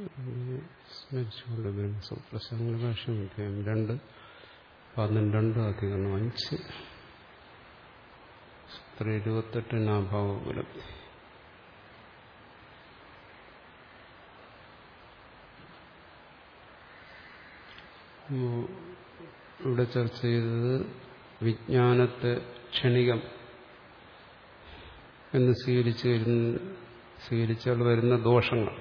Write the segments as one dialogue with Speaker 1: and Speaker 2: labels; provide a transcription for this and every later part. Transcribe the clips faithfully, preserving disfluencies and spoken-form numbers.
Speaker 1: സ്മരിച്ചുകൊണ്ട് ബ്രഹ്മസൂത്രശാസ്ത്ര ഭാഷ്യം അധ്യായം രണ്ട് പന്ത്രണ്ട് അധികരണം അഞ്ച് സൂത്ര ഇരുപത്തെട്ടിന് അഭാവോപലബ്ധി. ഇവിടെ ചർച്ച ചെയ്തത് വിജ്ഞാനത്തെ ക്ഷണികം എന്ന് സ്വീകരിച്ച് വരുന്ന സ്വീകരിച്ചാൽ വരുന്ന ദോഷങ്ങൾ,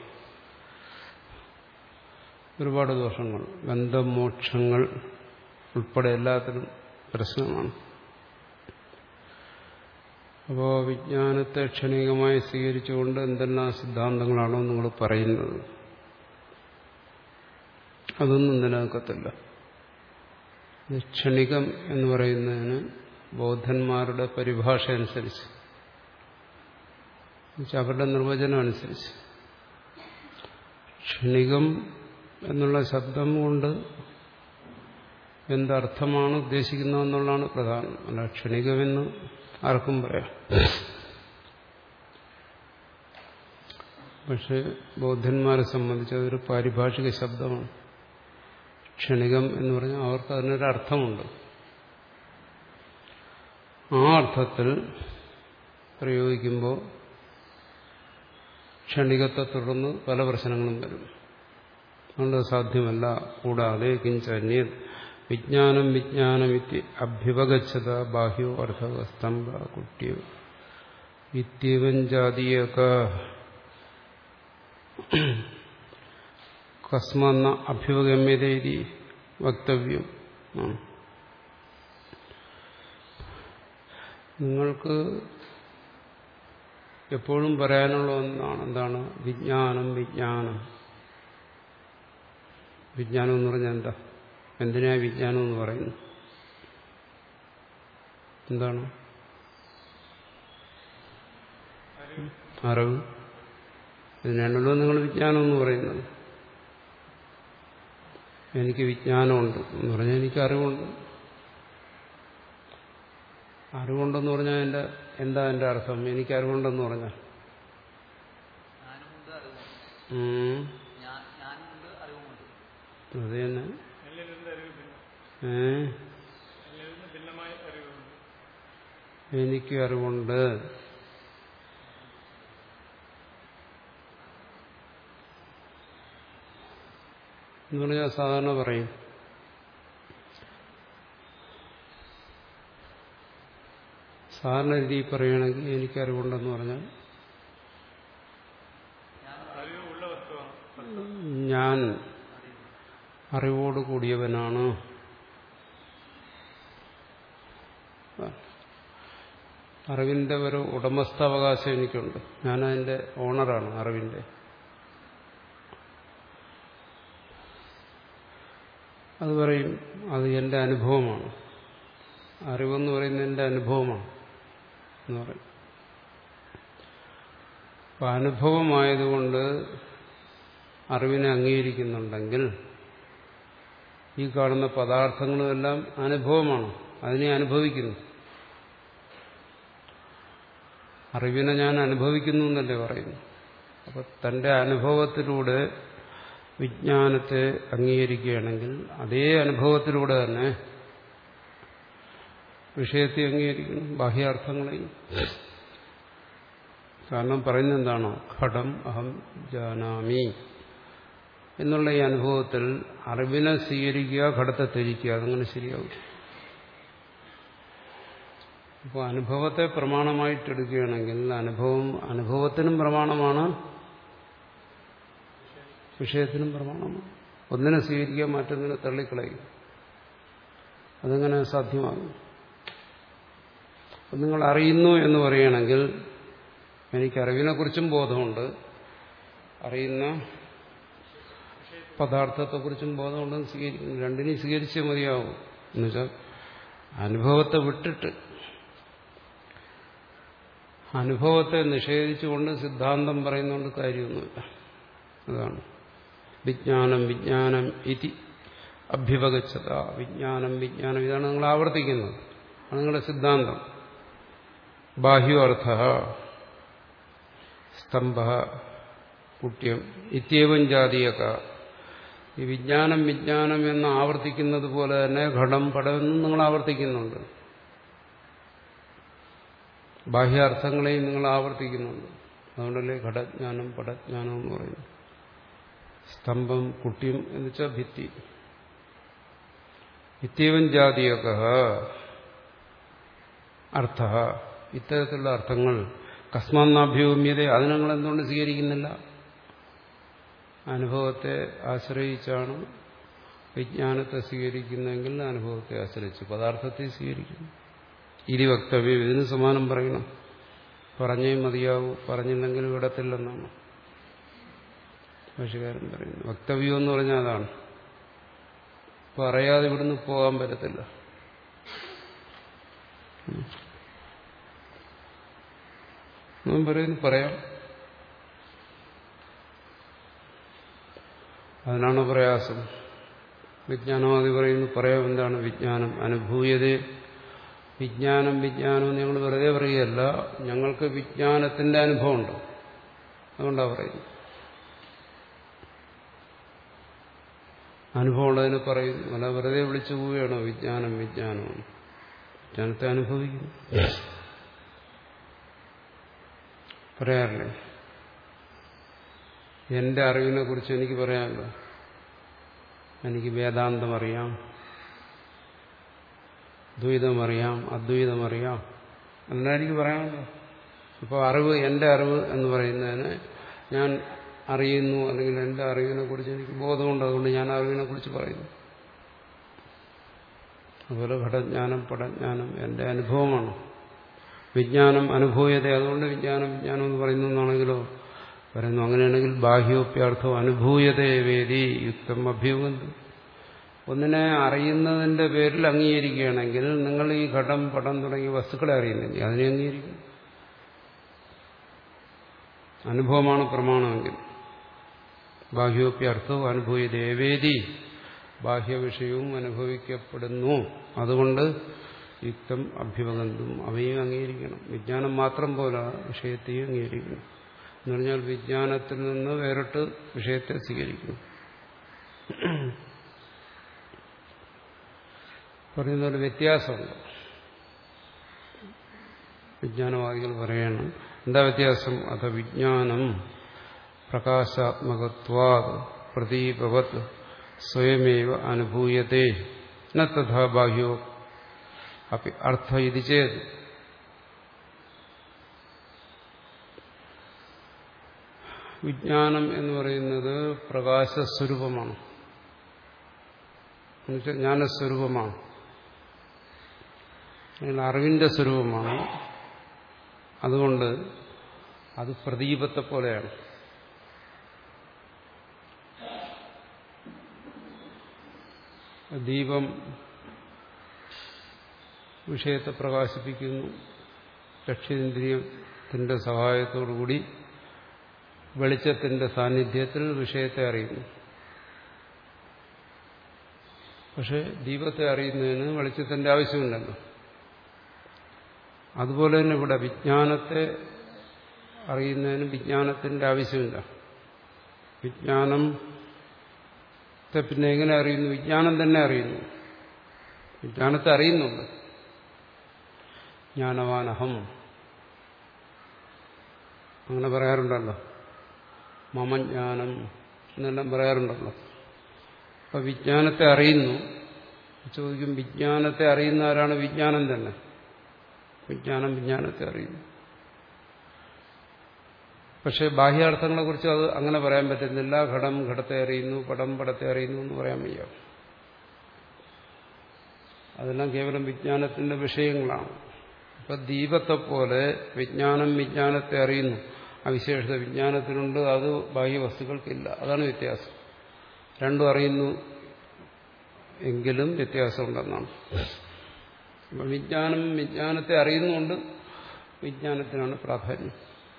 Speaker 1: ഒരുപാട് ദോഷങ്ങൾ, ബന്ധമോക്ഷങ്ങൾ ഉൾപ്പെടെ എല്ലാത്തിനും പ്രശ്നമാണ്. അപ്പോൾ വിജ്ഞാനത്തെ ക്ഷണികമായി സ്വീകരിച്ചുകൊണ്ട് എന്തെല്ലാം സിദ്ധാന്തങ്ങളാണോ നിങ്ങൾ പറയുന്നത് അതൊന്നും നിലനിൽക്കത്തില്ല. ക്ഷണികം എന്ന് പറയുന്നതിന് ബൗദ്ധന്മാരുടെ പരിഭാഷ അനുസരിച്ച്, അവരുടെ നിർവചനം അനുസരിച്ച്, ക്ഷണികം എന്നുള്ള ശബ്ദം കൊണ്ട് എന്തർത്ഥമാണ് ഉദ്ദേശിക്കുന്നതെന്നുള്ളതാണ് പ്രധാനം. അല്ല ക്ഷണികമെന്ന് ആർക്കും പറയാം. പക്ഷെ ബൗദ്ധന്മാരെ സംബന്ധിച്ച് അതൊരു പാരിഭാഷിക ശബ്ദമാണ്. ക്ഷണികം എന്ന് പറഞ്ഞാൽ അവർക്ക് അതിനൊരു അർത്ഥമുണ്ട്. ആ അർത്ഥത്തിൽ പ്രയോഗിക്കുമ്പോൾ ക്ഷണികത്തെ തുടർന്ന് പല പ്രശ്നങ്ങളും വരും. അതുകൊണ്ട് സാധ്യമല്ല. കൂടാതെ കിഞ്ചന്യ വിജ്ഞാനം വിജ്ഞാനമിത്തി അഭ്യുപഗച്ഛത ബാഹ്യോ അർത്ഥ സ്തംഭ കുട്ട്യോ ഇത്യവൻ ജാതീയക കസ്മന്ന അഭ്യുപഗമ്യതേതി വക്തവ്യം. നിങ്ങൾക്ക് എപ്പോഴും പറയാനുള്ള ഒന്നാണ്. എന്താണ്? വിജ്ഞാനം വിജ്ഞാനം വിജ്ഞാനം എന്ന് പറഞ്ഞാൽ എന്താ? എന്തിനാ വിജ്ഞാനം എന്ന് പറയുന്നു? എന്താണ്? അറിവ്. ഇതിനാണല്ലോ നിങ്ങൾ വിജ്ഞാനം എന്ന് പറയുന്നത്. എനിക്ക് വിജ്ഞാനമുണ്ട് എന്ന് പറഞ്ഞാൽ എനിക്ക് അറിവുണ്ട്. അറിവുണ്ടെന്ന് പറഞ്ഞാൽ എൻ്റെ എന്താ എൻ്റെ അർത്ഥം? എനിക്ക് അറിവുണ്ടെന്ന് പറഞ്ഞാൽ അത് തന്നെ. ഏ എനിക്ക് അറിവുണ്ട്. എന്ന് പറഞ്ഞാൽ സാധാരണ പറയും സാധാരണ രീതിയിൽ പറയുകയാണെങ്കിൽ എനിക്കറിവുണ്ടെന്ന് പറഞ്ഞാൽ ഞാൻ അറിവോട് കൂടിയവനാണ്. അറിവിന്റെ ഒരു ഉടമസ്ഥാവകാശം എനിക്കുണ്ട്. ഞാനതിന്റെ ഓണറാണ് അറിവിന്റെ. അത് പറയും അത് എൻ്റെ അനുഭവമാണ്. അറിവെന്ന് പറയുന്നത് എൻ്റെ അനുഭവമാണ് എന്ന് പറയും. അപ്പം അനുഭവമായതുകൊണ്ട് അറിവിനെ അംഗീകരിക്കുന്നുണ്ടെങ്കിൽ ഈ കാണുന്ന പദാർത്ഥങ്ങളുമെല്ലാം അനുഭവമാണ്. അതിനെ അനുഭവിക്കുന്നു. അറിവിനെ ഞാൻ അനുഭവിക്കുന്നു എന്നല്ലേ പറയുന്നു. അപ്പം തൻ്റെ അനുഭവത്തിലൂടെ വിജ്ഞാനത്തെ അംഗീകരിക്കുകയാണെങ്കിൽ അതേ അനുഭവത്തിലൂടെ തന്നെ വിഷയത്തെ അംഗീകരിക്കണം, ബാഹ്യാർത്ഥങ്ങളെയും. കാരണം പറയുന്നത് എന്താണോ? ഘടം അഹം ജാനാമി എന്നുള്ള ഈ അനുഭവത്തിൽ അറിവിനെ സ്വീകരിക്കുക, ഘടത്തെ ത്യജിക്കുക, അതങ്ങനെ ശരിയാവും. അപ്പോൾ അനുഭവത്തെ പ്രമാണമായിട്ടെടുക്കുകയാണെങ്കിൽ അനുഭവം അനുഭവത്തിനും പ്രമാണമാണ്, വിഷയത്തിനും പ്രമാണമാണ്. ഒന്നിനെ സ്വീകരിക്കുക, മറ്റൊന്നിനെ തള്ളിക്കളയുക. അതെങ്ങനെ സാധ്യമാകും? അപ്പം നിങ്ങൾ അറിയുന്നു എന്ന് പറയുകയാണെങ്കിൽ എനിക്ക് അറിവിനെക്കുറിച്ചും ബോധമുണ്ട്, അറിയുന്ന പദാർത്ഥത്തെക്കുറിച്ചും ബോധമുണ്ടെന്ന് സ്വീകരിക്കുന്നു. രണ്ടിനെയും സ്വീകരിച്ചേ മതിയാവും. എന്നുവെച്ചാൽ അനുഭവത്തെ വിട്ടിട്ട് അനുഭവത്തെ നിഷേധിച്ചുകൊണ്ട് സിദ്ധാന്തം പറയുന്നതുകൊണ്ട് കാര്യമൊന്നുമില്ല. അതാണ് വിജ്ഞാനം വിജ്ഞാനം ഇതി അഭ്യുപഗച്ഛത. വിജ്ഞാനം വിജ്ഞാനം ഇതാണ് നിങ്ങൾ ആവർത്തിക്കുന്നത്. ആണ് നിങ്ങളുടെ സിദ്ധാന്തം. ബാഹ്യോ അർത്ഥ സ്തംഭ കുട്യം ഇത്യവം ജാതീയക. ഈ വിജ്ഞാനം വിജ്ഞാനം എന്ന് ആവർത്തിക്കുന്നത് പോലെ തന്നെ ഘടം പടമെന്നും നിങ്ങൾ ആവർത്തിക്കുന്നുണ്ട്. ബാഹ്യാർത്ഥങ്ങളെയും നിങ്ങൾ ആവർത്തിക്കുന്നുണ്ട്. അതുകൊണ്ടല്ലേ ഘടജ്ഞാനം പടജ്ഞാനം എന്ന് പറയുന്നു. സ്തംഭം കുട്യം എന്ന് വെച്ചാൽ ഭിത്തി. ഇത്യവം ജാതീയക അർത്ഥ. ഇത്തരത്തിലുള്ള അർത്ഥങ്ങൾ കസ്മാന്നാഭ്യൂമ്യത. അത് നിങ്ങൾ എന്തുകൊണ്ട് സ്വീകരിക്കുന്നില്ല? അനുഭവത്തെ ആശ്രയിച്ചാണ് വിജ്ഞാനത്തെ സ്വീകരിക്കുന്നതെങ്കിൽ അനുഭവത്തെ ആശ്രയിച്ച് പദാർത്ഥത്തെ സ്വീകരിക്കുന്നു. ഇതി വക്തവ്യം. ഇതിന് സമാനം പറയണം. പറഞ്ഞേ മതിയാവൂ, പറഞ്ഞില്ലെങ്കിൽ വിടത്തില്ലെന്നാണ് ഭാഷ്യകാരൻ പറയുന്നത്. വക്തവ്യം എന്ന് പറഞ്ഞാൽ അതാണ്. പറയാതെ ഇവിടുന്ന് പോകാൻ പറ്റത്തില്ല. ഞാൻ പറയുന്നു പറയാം. അതിനാണ് പ്രയാസം. വിജ്ഞാനവാദി പറയുന്നു പറയാം. എന്താണ് വിജ്ഞാനം? അനുഭൂയതേ. വിജ്ഞാനം വിജ്ഞാനം ഞങ്ങൾ വെറുതെ പറയുകയല്ല, ഞങ്ങൾക്ക് വിജ്ഞാനത്തിന്റെ അനുഭവമുണ്ട്. അതുകൊണ്ടാണ് പറയുന്നത്. അനുഭവമുള്ളതിന് പറയുന്നു. അല്ല വെറുതെ വിളിച്ചു പോവുകയാണോ വിജ്ഞാനം വിജ്ഞാനമാണ്? വിജ്ഞാനത്തെ അനുഭവിക്കുന്നു. പറയാറില്ലേ? എന്റെ അറിവിനെ കുറിച്ച് എനിക്ക് പറയാമല്ലോ. എനിക്ക് വേദാന്തം അറിയാം, ദ്വൈതമറിയാം, അദ്വൈതമറിയാം, എല്ലാം എനിക്ക് പറയാമല്ലോ. അപ്പോൾ അറിവ്, എന്റെ അറിവ് എന്ന് പറയുന്നതിന് ഞാൻ അറിയുന്നു, അല്ലെങ്കിൽ എന്റെ അറിവിനെ കുറിച്ച് എനിക്ക് ബോധമുണ്ട്, അതുകൊണ്ട് ഞാൻ അറിവിനെ കുറിച്ച് പറയുന്നു. അതുപോലെ ഘടജ്ഞാനം പടജ്ഞാനം എന്റെ അനുഭവമാണ്. വിജ്ഞാനം അനുഭൂയത. അതുകൊണ്ട് വിജ്ഞാനം വിജ്ഞാനം എന്ന് പറയുന്നു എന്നാണെങ്കിലോ പറയുന്നു. അങ്ങനെയാണെങ്കിൽ ബാഹ്യോപ്യാർത്ഥം അനുഭൂയതേ വേദി യുക്തം അഭ്യുഗന്ധം. ഒന്നിനെ അറിയുന്നതിന്റെ പേരിൽ അംഗീകരിക്കുകയാണെങ്കിൽ നിങ്ങൾ ഈ ഘടം പടം തുടങ്ങിയ വസ്തുക്കളെ അറിയുന്നില്ല, അതിനെ അംഗീകരിക്കും. അനുഭവമാണ് പ്രമാണമെങ്കിൽ ബാഹ്യോപ്യർത്ഥവും അനുഭൂയതേവേദി. ബാഹ്യവിഷയവും അനുഭവിക്കപ്പെടുന്നു. അതുകൊണ്ട് യുക്തം അഭ്യുപഗന്ധം. അവയും അംഗീകരിക്കണം. വിജ്ഞാനം മാത്രം പോലെ വിഷയത്തെയും അംഗീകരിക്കണം. എന്ന് പറഞ്ഞാൽ വിജ്ഞാനത്തിൽ നിന്ന് വേറിട്ട് വിഷയത്തെ സ്വീകരിക്കണം. പറയുന്ന ഒരു വ്യത്യാസമുണ്ട്. വിജ്ഞാനവാദികൾ പറയണം. എന്താ വ്യത്യാസം? അഥ വിജ്ഞാനം പ്രകാശാത്മകത്വാത് പ്രദീപവത് സ്വയമേവ അനുഭൂയത്തെ ന തഥാ ബാഹ്യോ അപ്പി അർത്ഥ ഇത് ചേത്. വിജ്ഞാനം എന്ന് പറയുന്നത് പ്രകാശസ്വരൂപമാണ്, ജ്ഞാനസ്വരൂപമാണ്, അറിവിന്റെ സ്വരൂപമാണ്. അതുകൊണ്ട് അത് പ്രദീപത്തെ പോലെയാണ്. ദീപം വിഷയത്തെ പ്രകാശിപ്പിക്കുന്നു. ചക്ഷുരേന്ദ്രിയത്തിന്റെ സഹായത്തോടുകൂടി വെളിച്ചത്തിന്റെ സാന്നിധ്യത്തിൽ വിഷയത്തെ അറിയുന്നു. പക്ഷെ ദീപത്തെ അറിയുന്നതിന് വെളിച്ചത്തിന്റെ ആവശ്യമില്ലല്ലോ. അതുപോലെ തന്നെ ഇവിടെ വിജ്ഞാനത്തെ അറിയുന്നതിന് വിജ്ഞാനത്തിന്റെ ആവശ്യമില്ല. വിജ്ഞാനത്തെ പിന്നെ എങ്ങനെ അറിയുന്നു? വിജ്ഞാനം തന്നെ അറിയുന്നു. വിജ്ഞാനത്തെ അറിയുന്നുണ്ട്. ജ്ഞാനവാനഹം അങ്ങനെ പറയാറുണ്ടല്ലോ. മമജ്ഞാനം എന്നെല്ലാം പറയാറുണ്ടല്ലോ. അപ്പൊ വിജ്ഞാനത്തെ അറിയുന്നു. ചോദിക്കും, വിജ്ഞാനത്തെ അറിയുന്ന ആരാണ്? വിജ്ഞാനം തന്നെ. വിജ്ഞാനം വിജ്ഞാനത്തെ അറിയുന്നു. പക്ഷെ ബാഹ്യാർത്ഥങ്ങളെ കുറിച്ച് അത് അങ്ങനെ പറയാൻ പറ്റുന്നില്ല. ഘടം ഘടത്തെ അറിയുന്നു, പടം പടത്തെ അറിയുന്നു എന്ന് പറയാൻ വയ്യ. അതെല്ലാം കേവലം വിജ്ഞാനത്തിന്റെ വിഷയങ്ങളാണ്. അപ്പൊ ദീപത്തെ പോലെ വിജ്ഞാനം വിജ്ഞാനത്തെ അറിയുന്നു. ആ വിശേഷത വിജ്ഞാനത്തിനുണ്ട്, അത് ബാഹ്യവസ്തുക്കൾക്കില്ല. അതാണ് വ്യത്യാസം. രണ്ടും അറിയുന്നു എങ്കിലും വ്യത്യാസമുണ്ടെന്നാണ്. അപ്പം വിജ്ഞാനം വിജ്ഞാനത്തെ അറിയുന്നുണ്ട്, വിജ്ഞാനത്തിനാണ് പ്രാധാന്യം.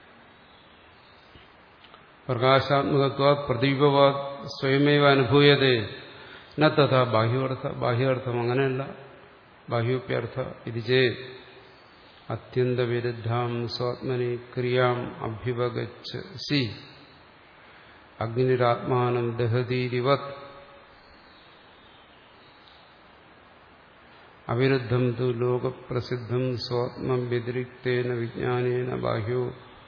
Speaker 1: പ്രകാശാത്മകത്വ പ്രദീപവാ സ്വയമേവ അനുഭൂയതേ ന തഥാ ബാഹ്യാർത്ഥ. ബാഹ്യാർത്ഥം അങ്ങനെയല്ല. ബാഹ്യോപ്യർത്ഥ ഇത് ചേ അത്യന്തവിരുദ്ധാം സ്വാത്മനി ക്രിയാം അഭ്യുപഗച്ഛസി. അഗ്നിരാത്മാനം ദഹതീരിവത് അവിരുദ്ധം തു ലോകപ്രസിദ്ധം സ്വാത്മം വ്യതിരിക്തേന വിജ്ഞാനേന ബാഹ്യോ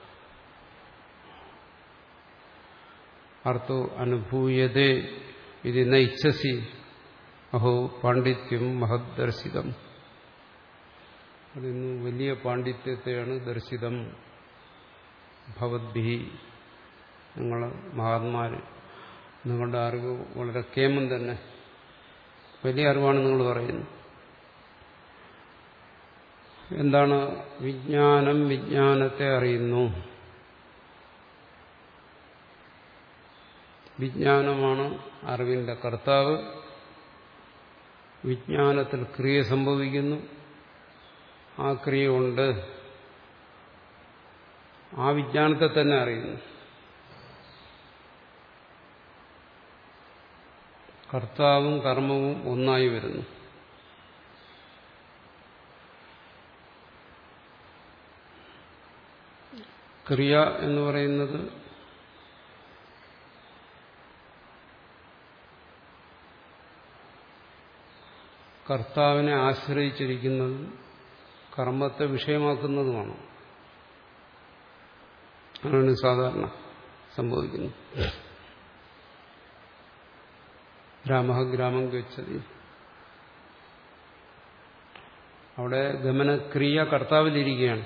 Speaker 1: അർത്ഥോ അനുഭൂയതേ ഇത് നൈച്ഛസി അഹോ പാണ്ഡിത്യം മഹദ്ദർശിതം. അതിന് വലിയ പാണ്ഡിത്യത്തെയാണ് ദർശിതം ഭവദ്ഭി, നിങ്ങൾ മഹാത്മാര്, നിങ്ങളുടെ അറിവ് വളരെ കേമം തന്നെ, വലിയ അറിവാണ് നിങ്ങൾ പറയുന്നത്. എന്താണ് വിജ്ഞാനം? വിജ്ഞാനത്തെ അറിയുന്നു. വിജ്ഞാനമാണ് അറിവിന്റെ കർത്താവ്. വിജ്ഞാനത്തിൽ ക്രിയ സംഭവിക്കുന്നു. ആ ക്രിയ കൊണ്ട് ആ വിജ്ഞാനത്തെ തന്നെ അറിയുന്നു. കർത്താവും കർമ്മവും ഒന്നായി വരുന്നു. ക്രിയ എന്ന് പറയുന്നത് കർത്താവിനെ ആശ്രയിച്ചിരിക്കുന്നതും കർമ്മത്തെ വിഷയമാക്കുന്നതുമാണ്. അതാണ് സാധാരണ സംഭവിക്കുന്നത്. രാമഃ ഗ്രാമം ഗച്ഛതി, അവിടെ ഗമനക്രിയ കർത്താവിലിരിക്കുകയാണ്.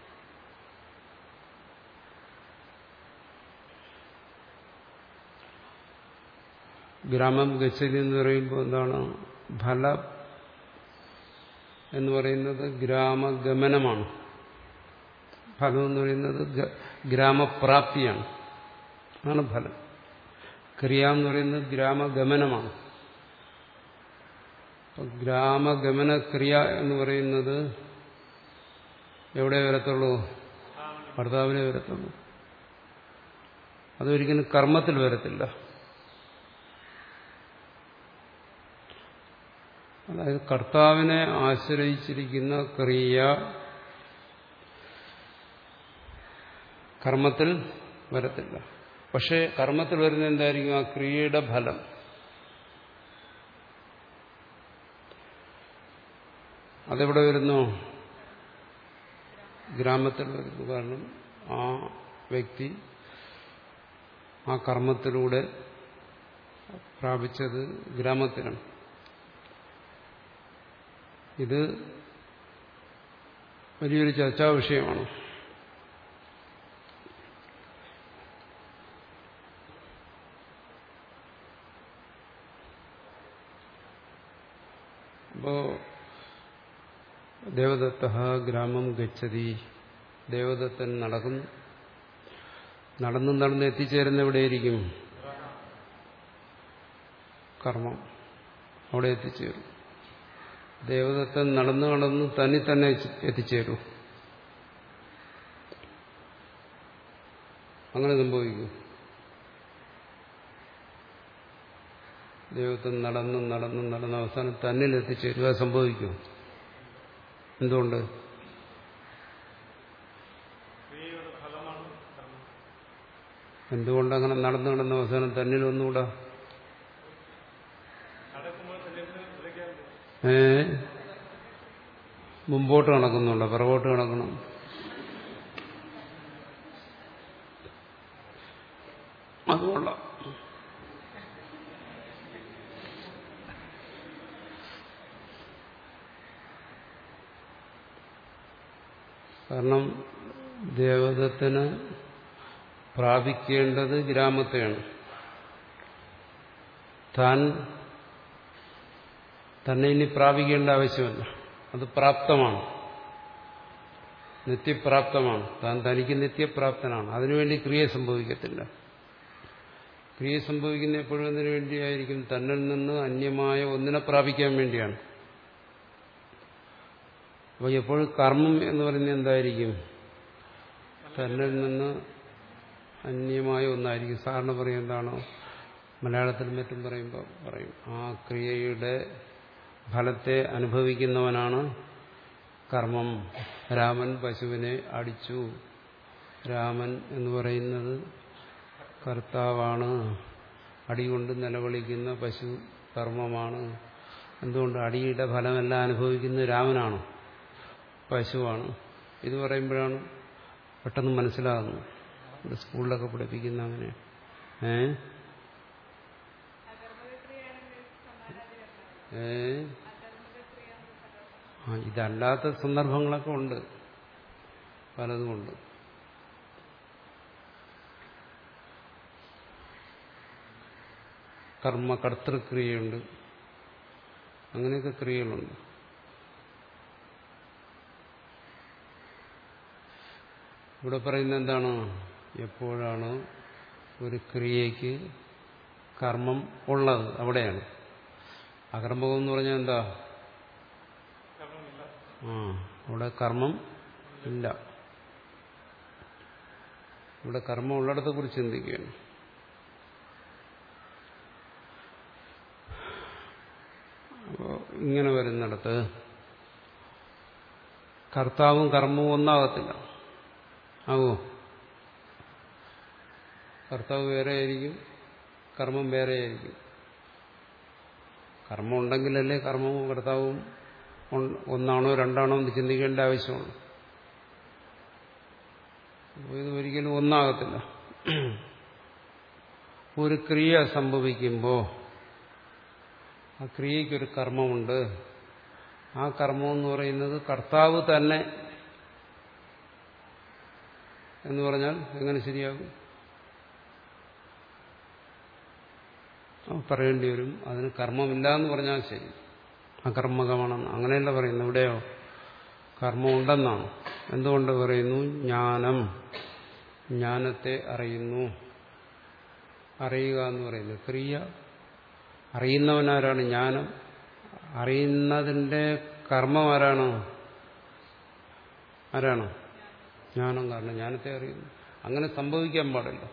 Speaker 1: ഗ്രാമം ഗച്ഛതി എന്ന് പറയുമ്പോൾ എന്താണ്? ഫല എന്ന് പറയുന്നത് ഗ്രാമഗമനമാണ്. ഫലം എന്ന് പറയുന്നത് ഗ്രാമപ്രാപ്തിയാണ്. അതാണ് ഫലം. ക്രിയ എന്ന് പറയുന്നത് ഗ്രാമഗമനമാണ്. ഗ്രാമഗമന ക്രിയ എന്ന് പറയുന്നത് എവിടെ വരത്തുള്ളൂ? ഭർത്താവിനെ വരത്തുള്ളൂ. അതൊരിക്കലും കർമ്മത്തിൽ വരത്തില്ല. അതായത് കർത്താവിനെ ആശ്രയിച്ചിരിക്കുന്ന ക്രിയ കർമ്മത്തിൽ വരത്തില്ല. പക്ഷേ കർമ്മത്തിൽ വരുന്ന എന്തായിരിക്കും? ആ ക്രിയയുടെ ഫലം. അതെവിടെ വരുന്നു? ഗ്രാമത്തിൽ വരുന്നു. കാരണം ആ വ്യക്തി ആ കർമ്മത്തിലൂടെ പ്രാപിച്ചത് ഗ്രാമത്തിലാണ്. ഇത് വലിയൊരു ചർച്ചാ വിഷയമാണ്. അപ്പോ ദേവദത്തഃ ഗ്രാമം ഗച്ഛതി, ദേവദത്തൻ നടക്കുന്നു. നടന്ന് നടന്ന് എത്തിച്ചേരുന്ന എവിടെയായിരിക്കും? കർമ്മം. അവിടെ എത്തിച്ചേരും. ദേവദത്തൻ നടന്നു നടന്ന് തന്നെ തന്നെ എത്തിച്ചേരൂ. അങ്ങനെ സംഭവിക്കും. ദൈവത്തൻ നടന്നും നടന്നും നടന്ന അവസാനം തന്നിൽ എത്തിച്ചേരുക സംഭവിക്കും. എന്തുകൊണ്ട്? എന്തുകൊണ്ടങ്ങനെ നടന്നു നടന്ന അവസാനം തന്നിൽ ഒന്നുകൂടാ? ഏ മുമ്പോട്ട് കണക്കുന്നുണ്ടോ? പുറകോട്ട് കണക്കണം. അതുകൊള്ള കാരണം ദേവദത്തിന് പ്രാപിക്കേണ്ടത് ഗ്രാമത്തെയാണ്. താൻ തന്നെ ഇനി പ്രാപിക്കേണ്ട ആവശ്യമില്ല. അത് പ്രാപ്തമാണ്, നിത്യപ്രാപ്തമാണ്. താൻ തനിക്ക് നിത്യപ്രാപ്തനാണ്. അതിനുവേണ്ടി ക്രിയ സംഭവിക്കത്തില്ല. ക്രിയ സംഭവിക്കുന്ന എപ്പോഴും അതിനു വേണ്ടിയായിരിക്കും? തന്നിൽ നിന്ന് അന്യമായ ഒന്നിനെ പ്രാപിക്കാൻ വേണ്ടിയാണ്. അപ്പോൾ എപ്പോഴും കർമ്മം എന്ന് പറയുന്നത് എന്തായിരിക്കും? തന്നിൽ നിന്ന് അന്യമായ ഒന്നായിരിക്കും. സാറിന് പറയും എന്താണോ മലയാളത്തിലും മറ്റും പറയുമ്പോൾ പറയും, ആ ക്രിയയുടെ ഫലത്തെ അനുഭവിക്കുന്നവനാണ് കർമ്മം. രാമൻ പശുവിനെ അടിച്ചു. രാമൻ എന്ന് പറയുന്നത് കർത്താവാണ്. അടികൊണ്ട് നിലവിളിക്കുന്ന പശു കർമ്മമാണ്. എന്തുകൊണ്ട്? അടിയുടെ ഫലമെല്ലാം അനുഭവിക്കുന്നത് രാമനാണ്, പശുവാണ്. ഇത് പറയുമ്പോഴാണ് പെട്ടെന്ന് മനസ്സിലാകുന്നത്. ഇവിടെ സ്കൂളിലൊക്കെ പഠിപ്പിക്കുന്ന അങ്ങനെ. ഏ ഏ ആ ഇതല്ലാത്ത സന്ദർഭങ്ങളൊക്കെ ഉണ്ട്, പലതുമുണ്ട്. കർമ്മ കർത്തൃക്രിയയുണ്ട്, അങ്ങനെയൊക്കെ ക്രിയകളുണ്ട്. ഇവിടെ പറയുന്നത് എന്താണ്? എപ്പോഴാണ് ഒരു ക്രിയയ്ക്ക് കർമ്മം ഉള്ളത് അവിടെയാണ്. അകർമ്മകം എന്ന് പറഞ്ഞാൽ എന്താ? ആ അവിടെ കർമ്മം ഇല്ല. ഇവിടെ കർമ്മം ഉള്ളിടത്തെ കുറിച്ച് ചിന്തിക്കുകയാണ്. അപ്പോൾ ഇങ്ങനെ വരുന്നിടത്ത് കർത്താവും കർമ്മവും ഒന്നാകത്തില്ല. ആവോ? കർത്താവ് വേറെയായിരിക്കും, കർമ്മം വേറെയായിരിക്കും. കർമ്മം ഉണ്ടെങ്കിലല്ലേ കർമ്മവും കർത്താവും ഒന്നാണോ രണ്ടാണോ എന്ന് ചിന്തിക്കേണ്ട ആവശ്യമുള്ളൂ. ഇത് ഒരിക്കലും ഒന്നാകത്തില്ല. ഒരു ക്രിയ സംഭവിക്കുമ്പോൾ ആ ക്രിയയ്ക്കൊരു കർമ്മമുണ്ട്. ആ കർമ്മം എന്ന് പറയുന്നത് കർത്താവ് തന്നെ എന്ന് പറഞ്ഞാൽ എങ്ങനെ ശരിയാകും? പറയേണ്ടി വരും അതിന് കർമ്മമില്ല എന്ന് പറഞ്ഞാൽ ശരി, അകർമ്മകമാണെന്ന്. അങ്ങനെയല്ല പറയുന്നു. ഇവിടെയോ കർമ്മം ഉണ്ടെന്നാണ്. എന്തുകൊണ്ട് പറയുന്നു? ജ്ഞാനം, ജ്ഞാനത്തെ അറിയുന്നു. അറിയുക എന്ന് പറയുന്നത് ക്രിയ. അറിയുന്നവനാരാണ്? ജ്ഞാനം. അറിയുന്നതിന്റെ കർമ്മം ആരാണ്? ആരാണ്? ജ്ഞാനം. കാരണം ജ്ഞാനത്തെ അറിയുന്നു. അങ്ങനെ സംഭവിക്കാൻ പാടില്ല.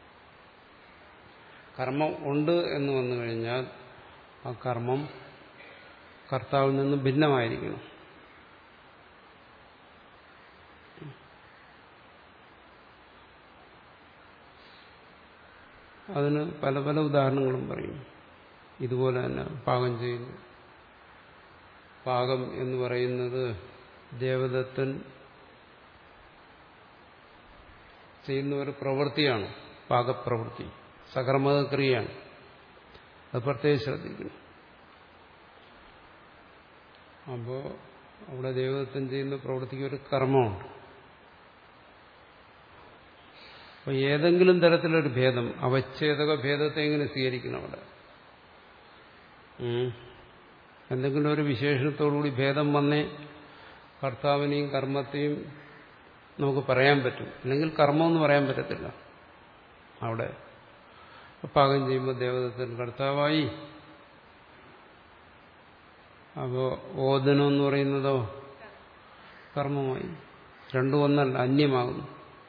Speaker 1: കർമ്മം ഉണ്ട് എന്ന് വന്നു കഴിഞ്ഞാൽ ആ കർമ്മം കർത്താവിൽ നിന്ന് ഭിന്നമായിരിക്കണം. അതിന് പല പല ഉദാഹരണങ്ങളും പറയും. ഇതുപോലെ തന്നെ പാകം ചെയ്യുന്നു. പാകം എന്ന് പറയുന്നത് ദേവദത്തൻ ചെയ്യുന്ന ഒരു പ്രവൃത്തിയാണ്. പാകപ്രവൃത്തി സകർമ്മക്രിയയാണ്. അത് പ്രത്യേകം ശ്രദ്ധിക്കണം. അപ്പോൾ അവിടെ ദേവദത്തൻ ചെയ്യുന്ന പ്രവൃത്തിക്ക് ഒരു കർമ്മമുണ്ട്. അപ്പോൾ ഏതെങ്കിലും തരത്തിലൊരു ഭേദം, അവച്ഛേദക ഭേദത്തെ എങ്ങനെ സ്വീകരിക്കണം? അവിടെ എന്തെങ്കിലും ഒരു വിശേഷണത്തോടുകൂടി ഭേദം വന്നേ കർത്താവിനെയും കർമ്മത്തെയും നമുക്ക് പറയാൻ പറ്റും. അല്ലെങ്കിൽ കർമ്മമെന്ന് പറയാൻ പറ്റത്തില്ല. അവിടെ പാകം ചെയ്യുമ്പോൾ ദേവദത്തൻ കർത്താവായി. അപ്പോൾ ഓദനം എന്ന് പറയുന്നതോ കർമ്മമായി. രണ്ടും ഒന്നല്ല, അന്യമാകുന്നു.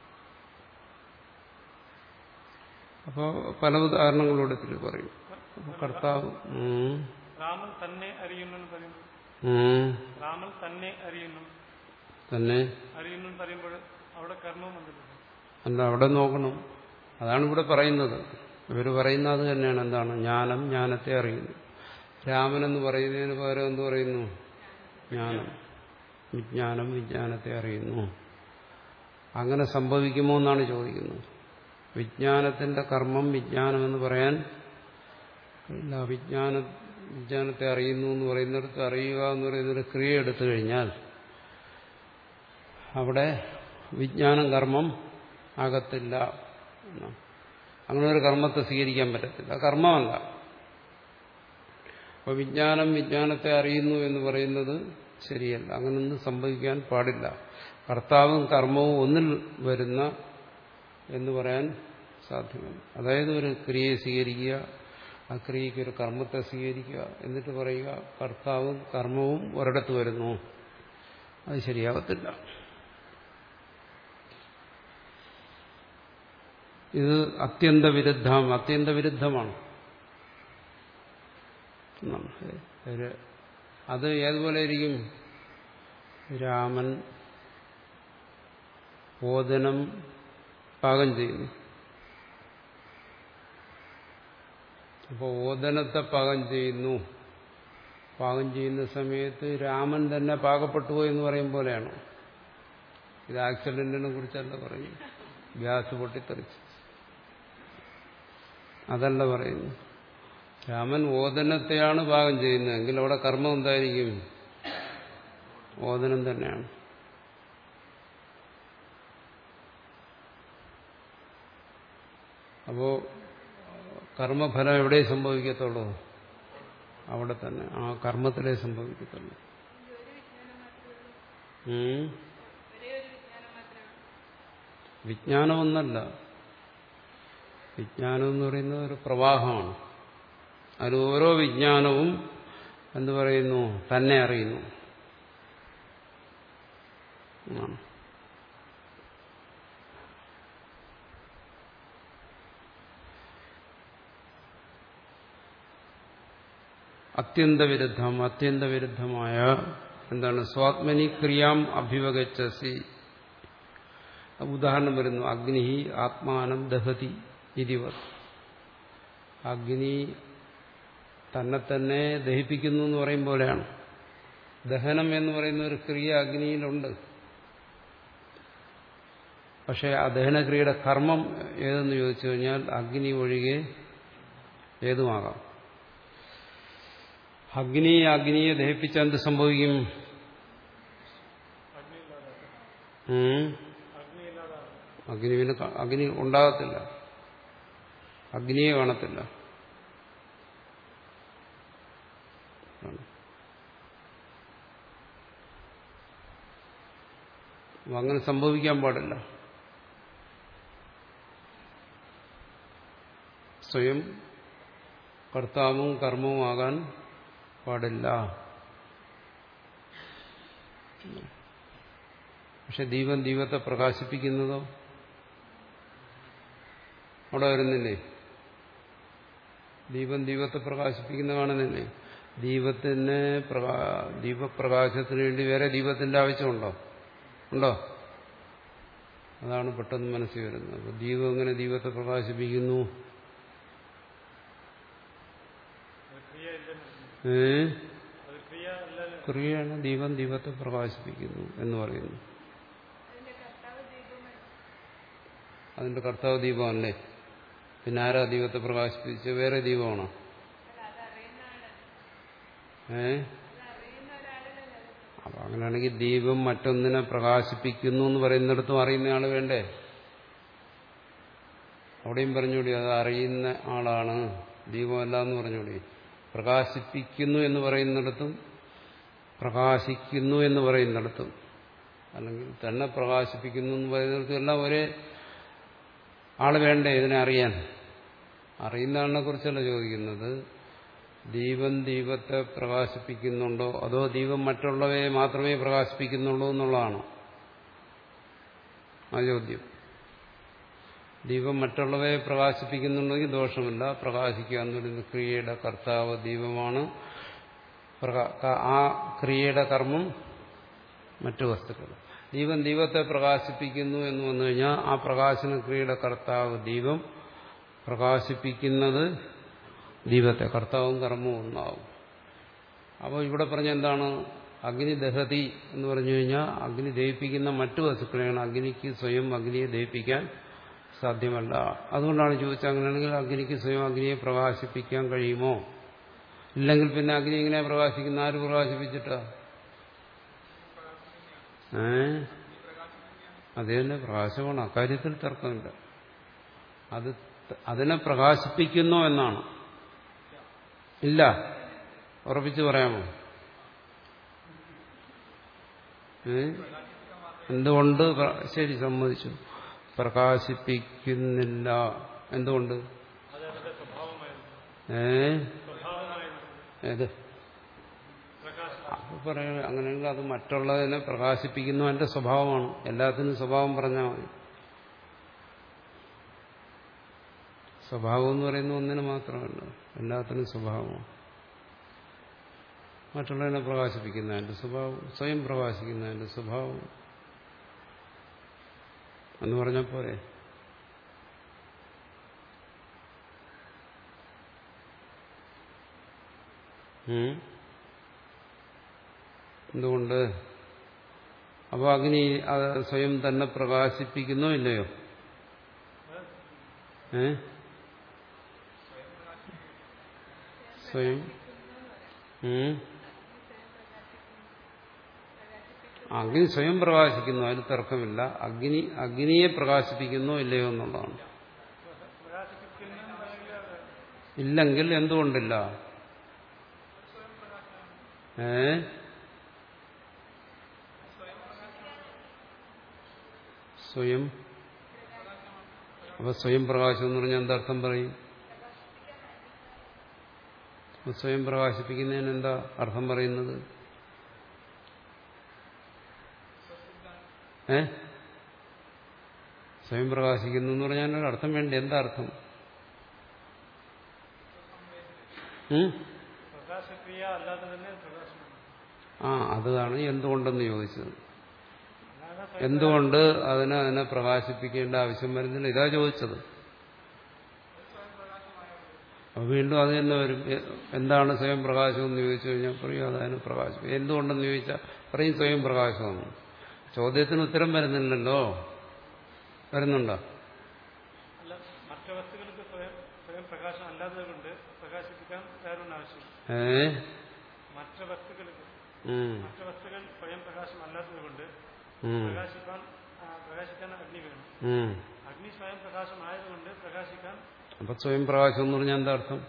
Speaker 1: അപ്പോൾ പല ഉദാഹരണങ്ങളോടെ ഇതിൽ പറയും. കർത്താവ്
Speaker 2: രാമൻ തന്നെ അറിയുന്നു പറയുന്നു. രാമൻ തന്നെ അറിയുന്നു
Speaker 1: തന്നെ
Speaker 2: അറിയുന്നു പറയുമ്പോൾ അവിടെ കർമ്മം
Speaker 1: അല്ല, അവിടെ നോക്കണം. അതാണ് ഇവിടെ പറയുന്നത്. ഇവർ പറയുന്നത് അത് തന്നെയാണ്. എന്താണ്? ജ്ഞാനം ജ്ഞാനത്തെ അറിയുന്നു. രാമനെന്ന് പറയുന്നതിന് പകരം എന്ത് പറയുന്നു? ജ്ഞാനം. വിജ്ഞാനം വിജ്ഞാനത്തെ അറിയുന്നു. അങ്ങനെ സംഭവിക്കുമോ എന്നാണ് ചോദിക്കുന്നത്. വിജ്ഞാനത്തിന്റെ കർമ്മം വിജ്ഞാനമെന്ന് പറയാൻ ഇല്ല. വിജ്ഞാന വിജ്ഞാനത്തെ അറിയുന്നു എന്ന് പറയുന്നിടത്ത് അറിയുക എന്ന് പറയുന്നൊരു ക്രിയ എടുത്തു കഴിഞ്ഞാൽ അവിടെ വിജ്ഞാനം കർമ്മം ആകത്തില്ല. അങ്ങനെ ഒരു കർമ്മത്തെ സ്വീകരിക്കാൻ പറ്റത്തില്ല. കർമ്മമല്ല. അപ്പോൾ വിജ്ഞാനം വിജ്ഞാനത്തെ അറിയുന്നു എന്ന് പറയുന്നത് ശരിയല്ല. അങ്ങനൊന്നും സംഭവിക്കാൻ പാടില്ല. കർത്താവും കർമ്മവും ഒന്നിൽ വരുന്ന എന്ന് പറയാൻ സാധ്യമല്ല. അതായത് ഒരു ക്രിയയെ സ്വീകരിക്കുക, ആ ക്രിയയ്ക്ക് ഒരു കർമ്മത്തെ സ്വീകരിക്കുക, എന്നിട്ട് പറയുക കർത്താവും കർമ്മവും ഒരിടത്ത് വരുന്നു. അത് ശരിയാകത്തില്ല. ഇത് അത്യന്ത വിരുദ്ധം അത്യന്ത വിരുദ്ധമാണ്. അത് ഏതുപോലെ ഇരിക്കും? രാമൻ ഓദനം പാകം ചെയ്യുന്നു. അപ്പോൾ ഓദനത്തെ പാകം ചെയ്യുന്നു. പാകം ചെയ്യുന്ന സമയത്ത് രാമൻ തന്നെ പാകപ്പെട്ടു പോയി എന്ന് പറയും പോലെയാണ്. ഇത് ആക്സിഡന്റിനെ കുറിച്ചല്ല പറയും. ഗ്യാസ് പൊട്ടിത്തെറിച്ച് അതല്ല പറയുന്നു. രാമൻ ഓദനത്തെയാണ് പാകം ചെയ്യുന്നതെങ്കിൽ അവിടെ കർമ്മം എന്തായിരിക്കും? ഓദനം തന്നെയാണ്. അപ്പോ കർമ്മഫലം എവിടെ സംഭവിക്കത്തുള്ളൂ? അവിടെ തന്നെ, ആ കർമ്മത്തിലേ സംഭവിക്കത്തുള്ളൂ. വിജ്ഞാനമൊന്നല്ല. വിജ്ഞാനം എന്ന് പറയുന്നത് ഒരു പ്രവാഹമാണ്. അതിൽ ഓരോ വിജ്ഞാനവും എന്ത് പറയുന്നു? തന്നെ അറിയുന്നു. അത്യന്തവിരുദ്ധം അത്യന്തവിരുദ്ധമായ എന്താണ്? സ്വാത്മനി ക്രിയാം അഭിവഗച്ഛസി. ഉദാഹരണം വരുന്നു. അഗ്നി ആത്മാനം ദഹതി ഇതിവർ. അഗ്നി തന്നെ തന്നെ ദഹിപ്പിക്കുന്നു എന്ന് പറയും പോലെയാണ്. ദഹനം എന്ന് പറയുന്ന ഒരു ക്രിയ അഗ്നിയിലുണ്ട്. പക്ഷെ ആ ദഹനക്രിയയുടെ കർമ്മം ഏതെന്ന് ചോദിച്ചു കഴിഞ്ഞാൽ അഗ്നി ഒഴികെ ഏതുമാകാം. അഗ്നി അഗ്നിയെ ദഹിപ്പിച്ചാൽ എന്ത് സംഭവിക്കും? അഗ്നി പിന്നെ അഗ്നി ഉണ്ടാകത്തില്ല, അഗ്നിയെ കാണത്തില്ല. അങ്ങനെ സംഭവിക്കാൻ പാടില്ല. സ്വയം കർത്താവും കർമ്മവും ആകാൻ പാടില്ല. പക്ഷെ ദീപം ദീപത്തെ പ്രകാശിപ്പിക്കുന്നതോ അവിടെ വരുന്നില്ലേ? ദീപം ദീപത്തെ പ്രകാശിപ്പിക്കുന്ന കാണുന്നില്ലേ? ദീപത്തിന് ദീപപ്രകാശത്തിന് വേണ്ടി വേറെ ദീപത്തിന്റെ ആവശ്യമുണ്ടോ? ഉണ്ടോ? അതാണ് പെട്ടെന്ന് മനസ്സിൽ വരുന്നത്. അപ്പൊ ദീപം എങ്ങനെ ദീപത്തെ പ്രകാശിപ്പിക്കുന്നു? ഏ ക്രിയയാണ്. ദീപം ദീപത്തെ പ്രകാശിപ്പിക്കുന്നു എന്ന് പറയുന്നു. അതിന്റെ കർത്താവ് ദീപമല്ലേ? പിന്നെ ആരാ ദീപത്തെ പ്രകാശിപ്പിച്ച്? വേറെ ദീപമാണോ? ഏ അപ്പൊ അങ്ങനെയാണെങ്കിൽ ദീപം മറ്റൊന്നിനെ പ്രകാശിപ്പിക്കുന്നു എന്ന് പറയുന്നിടത്തും അറിയുന്ന ആള് വേണ്ടേ? അവിടെയും പറഞ്ഞുകൂടി അത് അറിയുന്ന ആളാണ്, ദീപമല്ല എന്ന് പറഞ്ഞുകൂടി. പ്രകാശിപ്പിക്കുന്നു എന്ന് പറയുന്നിടത്തും പ്രകാശിക്കുന്നു എന്ന് പറയുന്നിടത്തും അല്ലെങ്കിൽ തന്നെ പ്രകാശിപ്പിക്കുന്നു എന്ന് പറയുന്നിടത്തും എല്ലാം ഒരേ ആള് വേണ്ടേ ഇതിനെ അറിയാൻ? അറിയുന്ന ആളിനെ കുറിച്ചല്ല ചോദിക്കുന്നത്. ദീപം ദീപത്തെ പ്രകാശിപ്പിക്കുന്നുണ്ടോ അതോ ദീപം മറ്റുള്ളവയെ മാത്രമേ പ്രകാശിപ്പിക്കുന്നുള്ളൂ എന്നുള്ളതാണ് ആ ചോദ്യം. ദീപം മറ്റുള്ളവയെ പ്രകാശിപ്പിക്കുന്നുണ്ടെങ്കിൽ ദോഷമില്ല. പ്രകാശിക്കുക എന്നൊരു ക്രിയയുടെ കർത്താവ് ദീപമാണ്. ആ ക്രിയയുടെ കർമ്മം മറ്റു വസ്തുക്കൾ. ദീപം ദീപത്തെ പ്രകാശിപ്പിക്കുന്നു എന്ന് വന്നു കഴിഞ്ഞാൽ ആ പ്രകാശന ക്രിയയുടെ കർത്താവ് ദീപം, പ്രകാശിപ്പിക്കുന്നത് ദീപത്തെ. കർത്താവും കർമ്മവും ഒന്നാവും. അപ്പോൾ ഇവിടെ പറഞ്ഞ എന്താണ്? അഗ്നി ദഹതി എന്ന് പറഞ്ഞു കഴിഞ്ഞാൽ അഗ്നി ദഹിപ്പിക്കുന്ന മറ്റു വസ്തുക്കളെയാണ്. അഗ്നിക്ക് സ്വയം അഗ്നിയെ ദഹിപ്പിക്കാൻ സാധ്യമല്ല. അതുകൊണ്ടാണ് ചോദിച്ചത്, അങ്ങനെയാണെങ്കിൽ അഗ്നിക്ക് സ്വയം അഗ്നിയെ പ്രകാശിപ്പിക്കാൻ കഴിയുമോ? ഇല്ലെങ്കിൽ പിന്നെ അഗ്നി എങ്ങനെ പ്രകാശിക്കുന്ന? ആര് പ്രകാശിപ്പിച്ചിട്ടാ? ഏ അത് തന്നെ പ്രകാശമാണ്. അക്കാര്യത്തിൽ തർക്കമില്ല. അത് അതിനെ പ്രകാശിപ്പിക്കുന്നോ എന്നാണ്. ഇല്ല, ഉറപ്പിച്ച് പറയാമോ? ഏ എന്തുകൊണ്ട്? ശരി, സമ്മതിച്ചു, പ്രകാശിപ്പിക്കുന്നില്ല. എന്തുകൊണ്ട്? ഏ ഏത് അപ്പൊ പറയ അങ്ങനെയെങ്കിൽ അത് മറ്റുള്ളതിനെ പ്രകാശിപ്പിക്കുന്നു എന്റെ സ്വഭാവമാണ്. എല്ലാത്തിനും സ്വഭാവം പറഞ്ഞാൽ മതി. സ്വഭാവം എന്ന് പറയുന്ന ഒന്നിന് മാത്രമല്ല, എല്ലാത്തിനും സ്വഭാവമാണ്. മറ്റുള്ളതിനെ പ്രകാശിപ്പിക്കുന്ന എന്റെ സ്വഭാവം, സ്വയം പ്രകാശിക്കുന്ന എന്റെ സ്വഭാവം എന്ന് പറഞ്ഞാൽ പോരെ? ഉം? എന്തുകൊണ്ട്? അപ്പോൾ അഗ്നി അത് സ്വയം തന്നെ പ്രകാശിപ്പിക്കുന്നോ ഇല്ലയോ? ഏ സ്വയം ഉം? അഗ്നി സ്വയം പ്രകാശിക്കുന്നു, അതിന് തർക്കമില്ല. അഗ്നി അഗ്നിയെ പ്രകാശിപ്പിക്കുന്നോ ഇല്ലയോ എന്നുള്ളതാണ്. ഇല്ലെങ്കിൽ എന്തുകൊണ്ടില്ല? ഏ സ്വയം അപ്പൊ സ്വയം പ്രകാശം എന്ന് പറഞ്ഞാൽ എന്തർത്ഥം പറയും? സ്വയം പ്രകാശിപ്പിക്കുന്നതിന് എന്താ അർത്ഥം പറയുന്നത്? ഏ സ്വയം പ്രകാശിക്കുന്നു എന്ന് പറഞ്ഞാൽ ഒരു അർത്ഥം വേണ്ട. എന്താ അർത്ഥം? ആ അതാണ് എന്തുകൊണ്ടെന്ന് ചോദിച്ചത്. എന്തുകൊണ്ട് അതിനെ അതിനെ പ്രകാശിപ്പിക്കേണ്ട ആവശ്യം വരുന്നില്ല, ഇതാ ചോദിച്ചത്. അപ്പൊ വീണ്ടും അത് തന്നെ വരും. എന്താണ് സ്വയം പ്രകാശം എന്ന് ചോദിച്ചു കഴിഞ്ഞാൽ പറയും അതതിന് പ്രകാശം. എന്തുകൊണ്ടെന്ന് ചോദിച്ചാൽ പറയും സ്വയം പ്രകാശമെന്ന്. ചോദ്യത്തിന് ഉത്തരം വരുന്നില്ലല്ലോ. വരുന്നുണ്ടോ? ഏ
Speaker 2: മറ്റു വസ്തുക്കൾക്ക് മറ്റു വസ്തുക്കൾ സ്വയം പ്രകാശം അല്ലാത്തതുകൊണ്ട് പ്രകാശിക്കാൻ പ്രകാശിക്കാൻ അഗ്നി വേണം. അഗ്നി സ്വയം പ്രകാശം ആയതുകൊണ്ട് പ്രകാശിക്കാൻ.
Speaker 1: അപ്പൊ സ്വയം പ്രകാശം എന്ന് പറഞ്ഞാൽ എന്താ അർത്ഥം?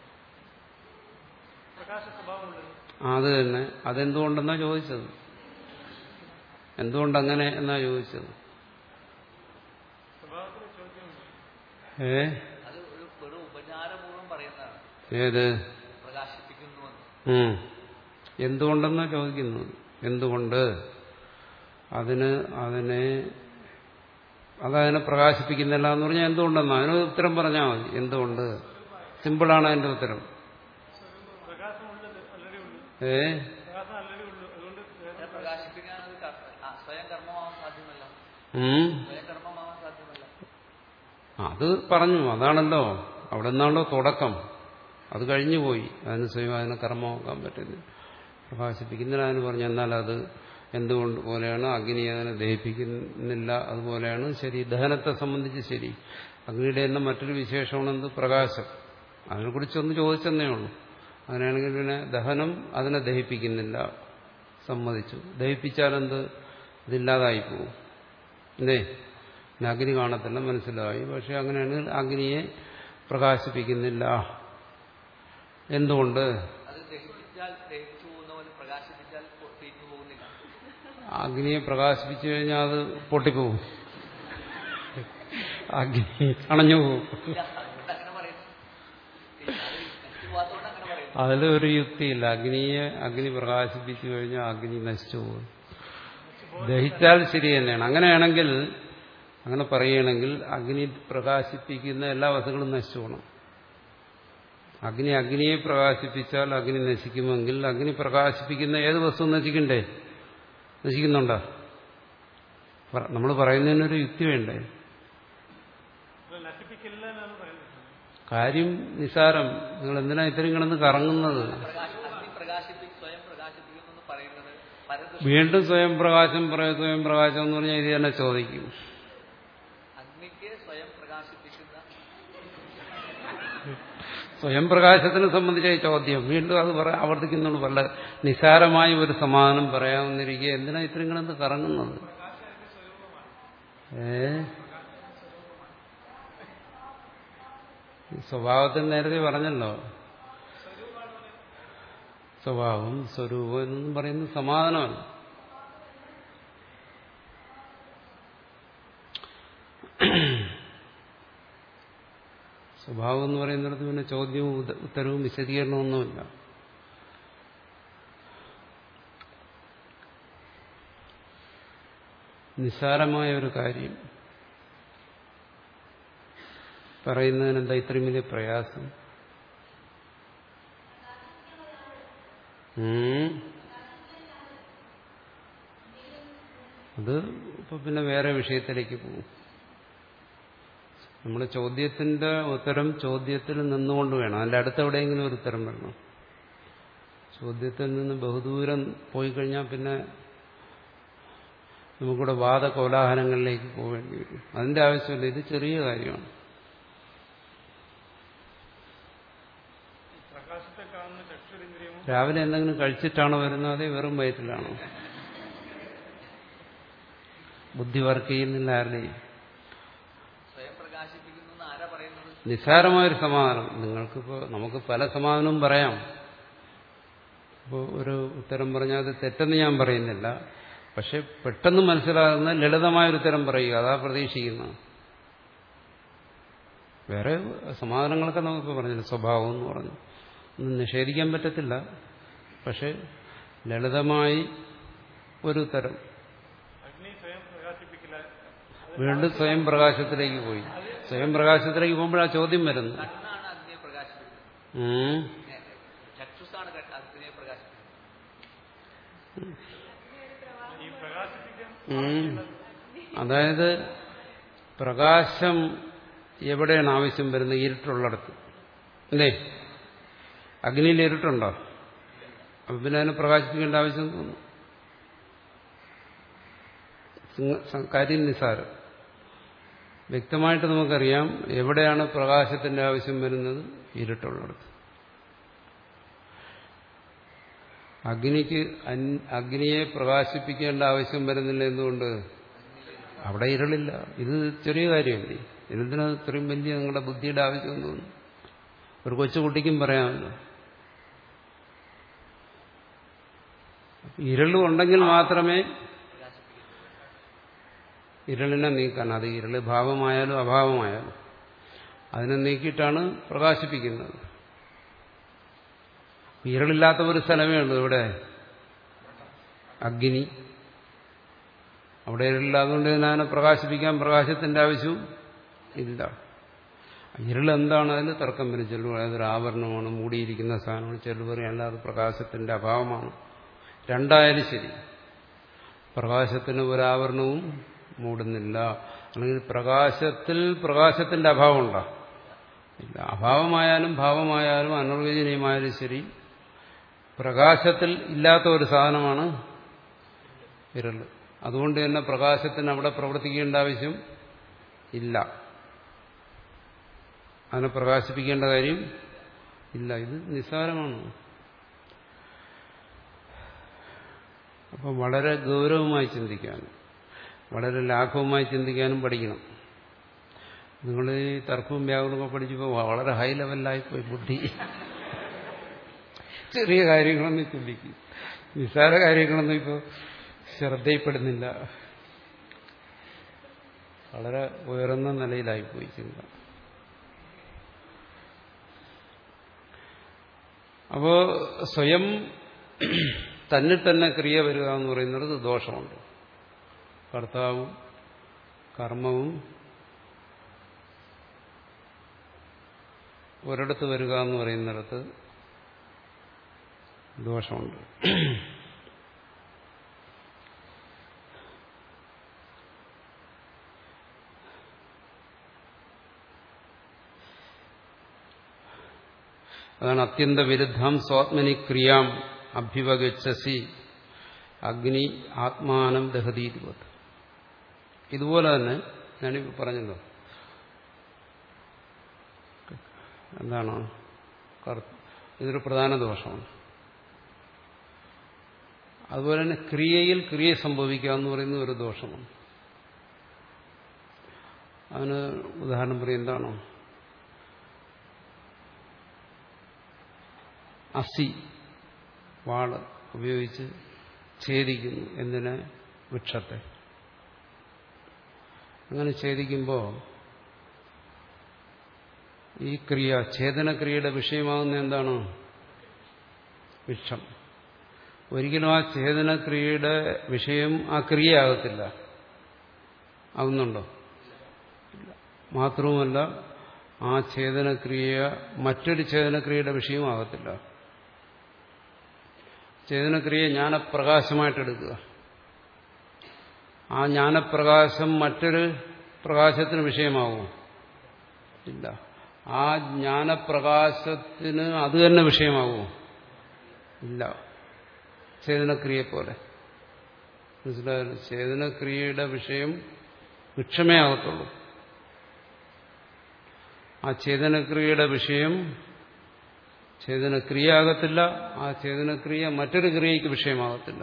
Speaker 2: പ്രകാശ സ്വഭാവമുള്ളത്.
Speaker 1: അത് തന്നെ. അതെന്തുകൊണ്ടെന്നാ ചോദിച്ചത്? എന്തുകൊണ്ടങ്ങനെ എന്നാ ചോദിച്ചത്?
Speaker 2: സ്വഭാവത്തിന് ചോദ്യമുണ്ട്.
Speaker 1: ഏ ഏത് എന്തുകൊണ്ടെന്നാ ചോദിക്കുന്നത്? എന്തുകൊണ്ട് അതിന് അതിനെ അതതിനെ പ്രകാശിപ്പിക്കുന്നില്ല എന്ന് പറഞ്ഞാൽ എന്തുകൊണ്ടെന്നാ അതിന് ഉത്തരം പറഞ്ഞാൽ മതി. എന്തുകൊണ്ട്? സിമ്പിളാണ് അതിന്റെ ഉത്തരം. ഏ അത് പറഞ്ഞു. അതാണല്ലോ അവിടെ നിന്നാണല്ലോ തുടക്കം. അത് കഴിഞ്ഞുപോയി. അതിന് സ്വയം അതിനെ കർമ്മമാക്കാൻ പറ്റില്ല, പ്രകാശിപ്പിക്കുന്നില്ല. അതിന് പറഞ്ഞു. എന്നാൽ അത് എന്തുകൊണ്ട് പോലെയാണ് അഗ്നി അതിനെ ദഹിപ്പിക്കുന്നില്ല, അതുപോലെയാണ് ശരി. ദഹനത്തെ സംബന്ധിച്ച് ശരി. അഗ്നിയുടെ തന്നെ മറ്റൊരു വിശേഷമാണ് എന്ത്? പ്രകാശം. അതിനെക്കുറിച്ചൊന്ന് ചോദിച്ചെന്നേ ഉള്ളൂ. അങ്ങനെയാണെങ്കിൽ പിന്നെ ദഹനം അതിനെ ദഹിപ്പിക്കുന്നില്ല, സമ്മതിച്ചു. ദഹിപ്പിച്ചാലെന്ത്? ഇതില്ലാതായി പോകും. ഇല്ലേ? പിന്നെ അഗ്നി കാണത്തില്ല, മനസ്സിലായി. പക്ഷെ അങ്ങനെയാണെങ്കിൽ അഗ്നിയെ പ്രകാശിപ്പിക്കുന്നില്ല. എന്തുകൊണ്ട്? അഗ്നിയെ പ്രകാശിപ്പിച്ചു കഴിഞ്ഞാൽ അത് പൊട്ടിപ്പോവും, അഗ്നി അണഞ്ഞു പോവും. അതിലൊരു യുക്തിയില്ല. അഗ്നിയെ അഗ്നി പ്രകാശിപ്പിച്ചു കഴിഞ്ഞാൽ അഗ്നി നശിച്ചു പോകും. ദഹിച്ചാൽ ശരി തന്നെയാണ്. അങ്ങനെയാണെങ്കിൽ, അങ്ങനെ പറയുകയാണെങ്കിൽ അഗ്നി പ്രകാശിപ്പിക്കുന്ന എല്ലാ വസ്തുക്കളും നശിച്ചു പോകണം. അഗ്നി അഗ്നിയെ പ്രകാശിപ്പിച്ചാൽ അഗ്നി നശിക്കുമെങ്കിൽ അഗ്നി പ്രകാശിപ്പിക്കുന്ന ഏത് വസ്തു നശിക്കണ്ടേ? നശിക്കുന്നുണ്ടോ? നമ്മൾ പറയുന്നതിനൊരു യുക്തി വേണ്ടേ? കാര്യം നിസാരം. നിങ്ങൾ എന്തിനാ ഇത്രയും കിടന്ന് കറങ്ങുന്നത്? വീണ്ടും സ്വയം പ്രകാശം പറയാം. സ്വയം പ്രകാശം എന്ന് പറഞ്ഞാൽ ഇത് തന്നെ ചോദിക്കും. സ്വയം പ്രകാശത്തിനെ സംബന്ധിച്ച ചോദ്യം വീണ്ടും അത് പറയാൻ ആവർത്തിക്കുന്നുള്ളൂ. വളരെ നിസാരമായ ഒരു സമാധാനം പറയാമെന്നിരിക്കുക എന്തിനാ ഇത്രയും കിടന്ന് കറങ്ങുന്നത്? ഏ സ്വഭാവത്തിന് നേരത്തെ പറഞ്ഞല്ലോ. സ്വഭാവം സ്വരൂപം എന്നൊന്നും പറയുന്നത് സമാധാനമല്ല. സ്വഭാവം എന്ന് പറയുന്നിടത്ത് പിന്നെ ചോദ്യവും ഉത്തരവും വിശദീകരണമൊന്നുമില്ല. നിസ്സാരമായ ഒരു കാര്യം പറയുന്നതിന് എന്താ ഇത്രയും വലിയ പ്രയാസം? അത് ഇപ്പൊ പിന്നെ വേറെ വിഷയത്തിലേക്ക് പോകും. നമ്മുടെ ചോദ്യത്തിന്റെ ഉത്തരം ചോദ്യത്തിൽ നിന്നുകൊണ്ട് വേണം. അതിന്റെ അടുത്ത് എവിടെയെങ്കിലും ഒരു ഉത്തരം വരണം. ചോദ്യത്തിൽ നിന്ന് ബഹുദൂരം പോയി കഴിഞ്ഞാൽ പിന്നെ നമുക്കിവിടെ വാദകോലാഹലങ്ങളിലേക്ക് പോവേണ്ടി വരും. അതിന്റെ ആവശ്യമില്ല. ഇത് ചെറിയ കാര്യമാണ്.
Speaker 2: പ്രകാശത്തെ കാണുന്ന ചക്ഷുരേന്ദ്രിയമോ
Speaker 1: രാവിലെ എന്തെങ്കിലും കഴിച്ചിട്ടാണോ വരുന്നത്, അതേ വെറും വയറ്റിലാണോ? ബുദ്ധി വർക്ക് ചെയ്യുന്നില്ല ആരുടെയും. നിസ്സാരമായൊരു സമാധാനം. നിങ്ങൾക്കിപ്പോ നമുക്ക് പല സമാധാനവും പറയാം. ഇപ്പോൾ ഒരു ഉത്തരം പറഞ്ഞാൽ അത് തെറ്റെന്ന് ഞാൻ പറയുന്നില്ല. പക്ഷെ പെട്ടെന്ന് മനസ്സിലാകുന്ന ലളിതമായൊരു ഉത്തരം പറയുക, അതാ പ്രതീക്ഷിക്കുന്നത്. വേറെ സമാധാനങ്ങളൊക്കെ നമുക്ക് പറഞ്ഞില്ല. സ്വഭാവം എന്ന് പറഞ്ഞു ഒന്നും നിഷേധിക്കാൻ പറ്റത്തില്ല. പക്ഷെ ലളിതമായി ഒരു ഉത്തരം.
Speaker 2: അഗ്നി സ്വയം പ്രകാശിപ്പിക്കില്ല.
Speaker 1: വീണ്ടും സ്വയം പ്രകാശത്തിലേക്ക് പോയി. സ്വയം പ്രകാശത്തിലേക്ക് പോകുമ്പോഴാണ് ചോദ്യം വരുന്നത്. ഉം അതായത് പ്രകാശം എവിടെയാണ് ആവശ്യം വരുന്നത്? ഇരുട്ടുള്ളിടത്ത് അല്ലേ? അഗ്നിയിൽ ഇരുട്ടുണ്ടോ? അപ്പൊ പിന്നെ അതിനെ പ്രകാശിപ്പിക്കേണ്ട ആവശ്യം തോന്നുന്നു. കാര്യം നിസ്സാരം. വ്യക്തമായിട്ട് നമുക്കറിയാം എവിടെയാണ് പ്രകാശത്തിന്റെ ആവശ്യം വരുന്നത്. ഇരുട്ടുള്ളിടത്ത്. അഗ്നിക്ക് അഗ്നിയെ പ്രകാശിപ്പിക്കേണ്ട ആവശ്യം വരുന്നില്ല. എന്തുകൊണ്ട്? അവിടെ ഇരുളില്ല. ഇത് ചെറിയ കാര്യമല്ലേ? ഇതിന് ഇത്രയും വലിയ നിങ്ങളുടെ ബുദ്ധിയുടെ ആവശ്യം തോന്നുന്നു. ഒരു കൊച്ചുകുട്ടിക്കും പറയാമല്ലോ. ഇരുളുണ്ടെങ്കിൽ മാത്രമേ ഇരുളിനെ നീക്കാൻ, അത് ഇരുള് ഭാവമായാലും അഭാവമായാലും അതിനെ നീക്കിയിട്ടാണ് പ്രകാശിപ്പിക്കുന്നത്. ഇരുളില്ലാത്ത ഒരു സ്ഥലമേ ഉള്ളൂ. ഇവിടെ അഗ്നി. അവിടെ ഇരുളില്ലാതുകൊണ്ട് അതിനെ പ്രകാശിപ്പിക്കാൻ പ്രകാശത്തിന്റെ ആവശ്യവും ഇല്ല. ഇരുളെന്താണ്? അതിന് തർക്കം വരും. ചിലർ അതൊരു ആവരണമാണ്, മൂടിയിരിക്കുന്ന സാധനമാണ്. ചിലർ പറയും അല്ല, അത് പ്രകാശത്തിന്റെ അഭാവമാണ്. രണ്ടായാലും ശരി, പ്രകാശത്തിന് ഒരാവരണവും മൂടുന്നില്ല. അല്ലെങ്കിൽ പ്രകാശത്തിൽ പ്രകാശത്തിന്റെ അഭാവം ഉണ്ടോ? ഇല്ല. അഭാവമായാലും ഭാവമായാലും അനിർവചനീയമായാലും ശരി, പ്രകാശത്തിൽ ഇല്ലാത്ത ഒരു സാധനമാണ് ഇരുള്. അതുകൊണ്ട് തന്നെ പ്രകാശത്തിന് അവിടെ പ്രവർത്തിക്കേണ്ട ആവശ്യം ഇല്ല. അതിനെ പ്രകാശിപ്പിക്കേണ്ട കാര്യം ഇല്ല. ഇത് നിസ്സാരമാണ്. അപ്പം വളരെ ഗൗരവമായി ചിന്തിക്കാനും വളരെ ലാഘവമായി ചിന്തിക്കാനും പഠിക്കണം. നിങ്ങൾ ഈ തർക്കവും വ്യാകരണവും പഠിച്ചപ്പോൾ വളരെ ഹൈ ലെവലിലായിപ്പോയി ബുദ്ധി. ചെറിയ കാര്യങ്ങളൊന്നും ചിന്തിക്കും, നിസ്സാര കാര്യങ്ങളൊന്നും ഇപ്പോൾ ശ്രദ്ധയിൽപ്പെടുന്നില്ല. വളരെ ഉയർന്ന നിലയിലായിപ്പോയി ചിന്ത. അപ്പോ സ്വയം തന്നിൽ തന്നെ ക്രിയ വരിക എന്ന് പറയുന്നത് ദോഷമുണ്ട്. കർത്താവും കർമ്മവും ഒരിടത്ത് വരിക എന്ന് പറയുന്നിടത്ത് ദോഷമുണ്ട്. അതാണ് അത്യന്ത വിരുദ്ധം സ്വാത്മനി ക്രിയാം അഭ്യുപഗച്ഛസി അഗ്നി ആത്മാനം ദഹതീതിവത്. ഇതുപോലെ തന്നെ ഞാനിപ്പോൾ പറഞ്ഞല്ലോ, എന്താണ് ഇതൊരു പ്രധാന ദോഷമാണ്. അതുപോലെ തന്നെ ക്രിയയിൽ ക്രിയ സംഭവിക്കുക എന്ന് പറയുന്ന ഒരു ദോഷമാണ്. അതിന് ഉദാഹരണം പറയും. എന്താണോ അസി വാള് ഉപയോഗിച്ച് ഛേദിക്കുന്നു. എന്തിനെ? വൃക്ഷത്തെ. അങ്ങനെ ഛേദിക്കുമ്പോൾ ഈ ക്രിയ, ഛേദനക്രിയയുടെ വിഷയമാകുന്ന എന്താണ്? വൃക്ഷം. ഒരിക്കലും ആ ഛേദനക്രിയയുടെ വിഷയം ആ ക്രിയയാകത്തില്ല. ആകുന്നുണ്ടോ? മാത്രവുമല്ല, ആ ഛേദനക്രിയ മറ്റൊരു ഛേദനക്രിയയുടെ വിഷയമാകത്തില്ല. ഛേദനക്രിയ ജ്ഞാനപ്രകാശമായിട്ടെടുക്കുക. ആ ജ്ഞാനപ്രകാശം മറ്റൊരു പ്രകാശത്തിന് വിഷയമാകുമോ? ഇല്ല. ആ ജ്ഞാനപ്രകാശത്തിന് അത് തന്നെ വിഷയമാകുമോ? ഇല്ല. ചേതനക്രിയെ പോലെ മനസ്സിലായാലും ചേതനക്രിയയുടെ വിഷയം വൃക്ഷമേ ആകത്തുള്ളൂ. ആ ചേതനക്രിയയുടെ വിഷയം ചേതനക്രിയ ആകത്തില്ല. ആ ചേതനക്രിയ മറ്റൊരു ക്രിയയ്ക്ക് വിഷയമാകത്തില്ല.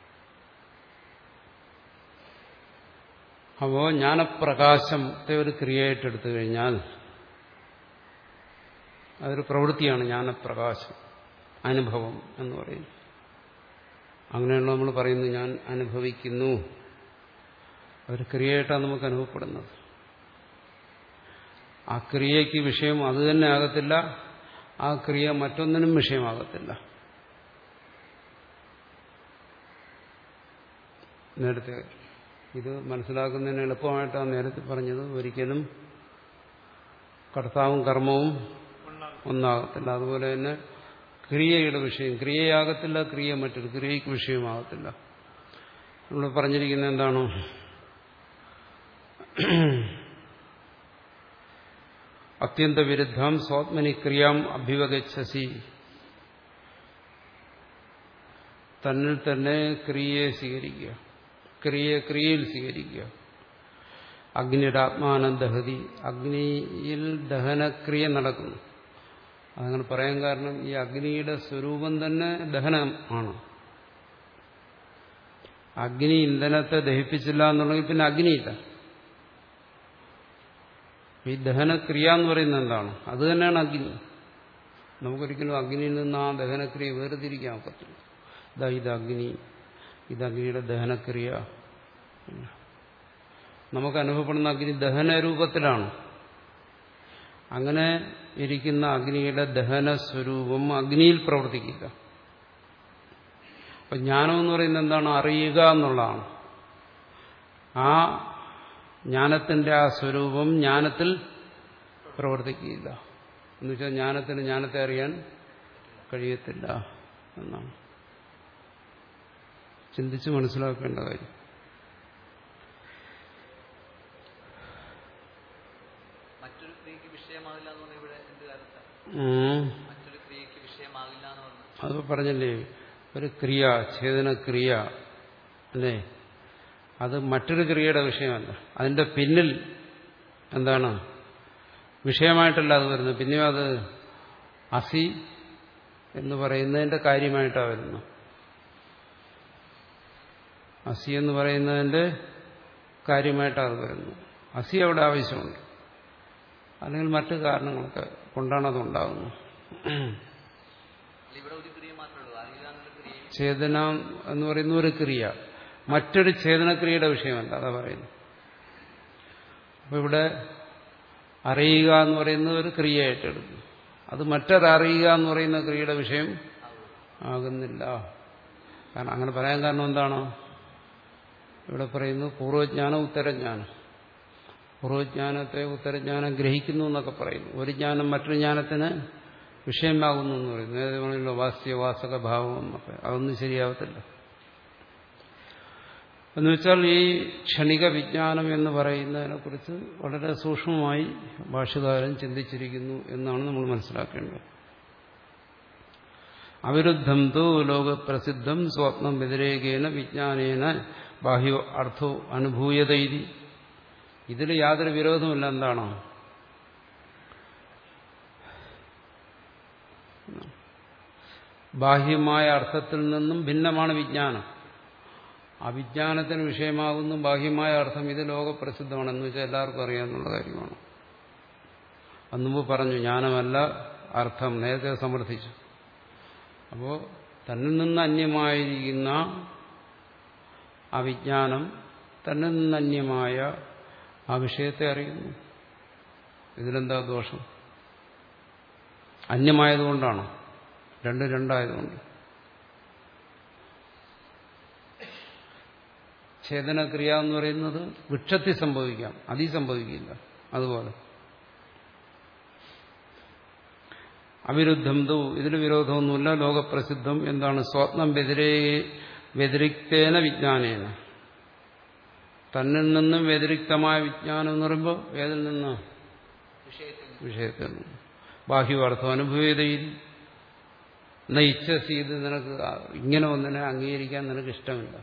Speaker 1: അപ്പോൾ ജ്ഞാനപ്രകാശത്തെ ഒരു ക്രിയയായിട്ട് എടുത്തു കഴിഞ്ഞാൽ അതൊരു പ്രവൃത്തിയാണ്. ജ്ഞാനപ്രകാശം, അനുഭവം എന്ന് പറയുന്നത്. അങ്ങനെയുള്ള നമ്മൾ പറയുന്നു ഞാൻ അനുഭവിക്കുന്നു. ഒരു ക്രിയയായിട്ടാണ് നമുക്ക് അനുഭവപ്പെടുന്നത്. ആ ക്രിയയ്ക്ക് വിഷയം അത് തന്നെ ആകത്തില്ല. ആ ക്രിയ മറ്റൊന്നിനും വിഷയമാകത്തില്ല. നേരത്തെ ഇത് മനസ്സിലാക്കുന്നതിന് എളുപ്പമായിട്ടാണ് നേരത്തെ പറഞ്ഞത്. ഒരിക്കലും കർത്താവും കർമ്മവും ഒന്നാകത്തില്ല. അതുപോലെ തന്നെ ക്രിയയുടെ വിഷയം ക്രിയയാകത്തില്ല, ക്രിയ മറ്റൊരു ക്രിയയ്ക്ക് വിഷയമാകത്തില്ല. നമ്മൾ പറഞ്ഞിരിക്കുന്നത് എന്താണ്? അത്യന്തവിരുദ്ധം സ്വാത്മനി ക്രിയാം അഭിവഗച്ഛസി. തന്നിൽ തന്നെ ക്രിയയെ സ്വീകരിക്കുക, ക്രിയയെ ക്രിയയിൽ സ്വീകരിക്കുക. അഗ്നിരാത്മാനം ദഹതി, അഗ്നിയിൽ ദഹനക്രിയ നടക്കുന്നു. അതങ്ങനെ പറയാൻ കാരണം ഈ അഗ്നിയുടെ സ്വരൂപം തന്നെ ദഹനം ആണ്. അഗ്നി ഇന്ധനത്തെ ദഹിപ്പിച്ചില്ല എന്നുണ്ടെങ്കിൽ പിന്നെ അഗ്നിയില്ല. ഈ ദഹനക്രിയ എന്ന് പറയുന്നത് എന്താണ്? അത് തന്നെയാണ് അഗ്നി. നമുക്കൊരിക്കലും അഗ്നിയിൽ നിന്ന് ആ ദഹനക്രിയ വേർതിരിക്കാൻ ഒക്കത്തില്ല. ഇതാ ഇത് അഗ്നി, ഇത് അഗ്നിയുടെ ദഹനക്രിയ. നമുക്ക് അനുഭവപ്പെടുന്ന അഗ്നി ദഹനരൂപത്തിലാണ്. അങ്ങനെ ഇരിക്കുന്ന അഗ്നിയുടെ ദഹന സ്വരൂപം അഗ്നിയിൽ പ്രവർത്തിക്കില്ല. അപ്പൊ ജ്ഞാനം എന്ന് പറയുന്നത് എന്താണ്? അറിയുക എന്നുള്ളതാണ്. ആ ജ്ഞാനത്തിന്റെ ആ സ്വരൂപം ജ്ഞാനത്തിൽ പ്രവർത്തിക്കില്ല. എന്നുവെച്ചാൽ ജ്ഞാനത്തിന് ജ്ഞാനത്തെ അറിയാൻ കഴിയത്തില്ല എന്നാണ് ചിന്തിച്ച് മനസ്സിലാക്കേണ്ട കാര്യം.
Speaker 3: മറ്റൊരു ക്രിയക്ക് വിഷയമാകില്ല എന്ന് പറഞ്ഞാൽ ഇവിടെ എന്ത് കാരണത്താണ്? മറ്റൊരു ക്രിയക്ക് വിഷയമാകില്ല എന്ന് പറഞ്ഞു.
Speaker 1: അത് പറഞ്ഞല്ലേ, ഒരു ക്രിയ, ഛേദനക്രിയ അല്ലേ, അത് മറ്റൊരു ക്രിയയുടെ വിഷയമല്ല. അതിന്റെ പിന്നിൽ എന്താണ്? വിഷയമായിട്ടല്ല അത് വരുന്നത്. പിന്നെയും അത് അസി എന്ന് പറയുന്നതിന്റെ കാര്യമായിട്ടാണ് വരുന്നത്. അസി എന്ന് പറയുന്നതിന്റെ കാര്യമായിട്ടാണ് അത് വരുന്നത്. അസി അവിടെ ആവശ്യമുണ്ട്, അല്ലെങ്കിൽ മറ്റു കാരണങ്ങളൊക്കെ കൊണ്ടാണ് അത് ഉണ്ടാകുന്നത്. ചേതന എന്ന് പറയുന്ന ഒരു ക്രിയ മറ്റൊരു ചേതനക്രിയയുടെ വിഷയമല്ല, അതാ പറയുന്നു. അപ്പൊ ഇവിടെ അറിയുക എന്ന് പറയുന്നത് ഒരു ക്രിയയായിട്ട് എടുക്കും. അത് മറ്റൊരറിയുക എന്ന് പറയുന്ന ക്രിയയുടെ വിഷയം ആകുന്നില്ല. കാരണം അങ്ങനെ പറയാൻ കാരണം എന്താണ്? ഇവിടെ പറയുന്നു പൂർവ്വജ്ഞാനം ഉത്തരജ്ഞാനം. പൂർവ്വജ്ഞാനത്തെ ഉത്തരജ്ഞാനം ഗ്രഹിക്കുന്നു എന്നൊക്കെ പറയുന്നു. ഒരു ജ്ഞാനം മറ്റൊരു ജ്ഞാനത്തിന് വിഷയമാകുന്നു എന്ന് പറയുന്നു. നേരത്തെ പറഞ്ഞല്ലോ വാസ്യ വാസക ഭാവം എന്നൊക്കെ. അതൊന്നും ശരിയാവത്തില്ല. എന്നുവെച്ചാൽ ഈ ക്ഷണിക വിജ്ഞാനം എന്ന് പറയുന്നതിനെ കുറിച്ച് വളരെ സൂക്ഷ്മമായി ഭാഷ്യകാരൻ ചിന്തിച്ചിരിക്കുന്നു എന്നാണ് നമ്മൾ മനസ്സിലാക്കേണ്ടത്. അവിരുദ്ധം തോ ലോകപ്രസിദ്ധം സ്വപ്നം വ്യതിരേകേന വിജ്ഞാനേന ബാഹ്യോ അർത്ഥോ അനുഭൂയതൈതി. ഇതിൽ യാതൊരു വിരോധമില്ല. എന്താണോ ബാഹ്യമായ അർത്ഥത്തിൽ നിന്നും ഭിന്നമാണ് വിജ്ഞാനം. ആ വിജ്ഞാനത്തിന് വിഷയമാകുന്നു ബാഹ്യമായ അർത്ഥം. ഇത് ലോകപ്രസിദ്ധമാണെന്ന് വെച്ചാൽ എല്ലാവർക്കും അറിയാവുന്ന കാര്യമാണ്. അന്നുമ്പ് പറഞ്ഞു ജ്ഞാനമല്ല അർത്ഥം, നേരത്തെ സമർത്ഥിച്ചു. അപ്പോൾ തന്നിൽ നിന്ന് അന്യമായിരിക്കുന്ന ആ വിജ്ഞാനം തന്നിൽ നിന്ന് അന്യമായ ആ വിഷയത്തെ അറിയുന്നു. ഇതിലെന്താ ദോഷം? അന്യമായതുകൊണ്ടാണ്, രണ്ട് രണ്ടായതുകൊണ്ട്. ഛേദനക്രിയ എന്ന് പറയുന്നത് വൃക്ഷത്തിൽ സംഭവിക്കാം, അതീ സംഭവിക്കില്ല. അതുപോലെ അവിരുദ്ധം തോ, ഇതിന് വിരോധമൊന്നുമില്ല. ലോകപ്രസിദ്ധം എന്താണ്? സ്വപ്നം വ്യതിരേ വ്യതിരിക്തേന വിജ്ഞാനേന. തന്നിൽ നിന്നും വ്യതിരിക്തമായ വിജ്ഞാനം എന്ന് പറയുമ്പോൾ ഏതിൽ നിന്ന്? വിഷയത്തിൽ നിന്ന്. ബാഹ്യാർത്ഥം അനുഭവേതയിൽ. എന്നാ ഇച്ഛസി ഇത് നിനക്ക് ഇങ്ങനെ ഒന്നിനെ അംഗീകരിക്കാൻ നിനക്ക് ഇഷ്ടമില്ല.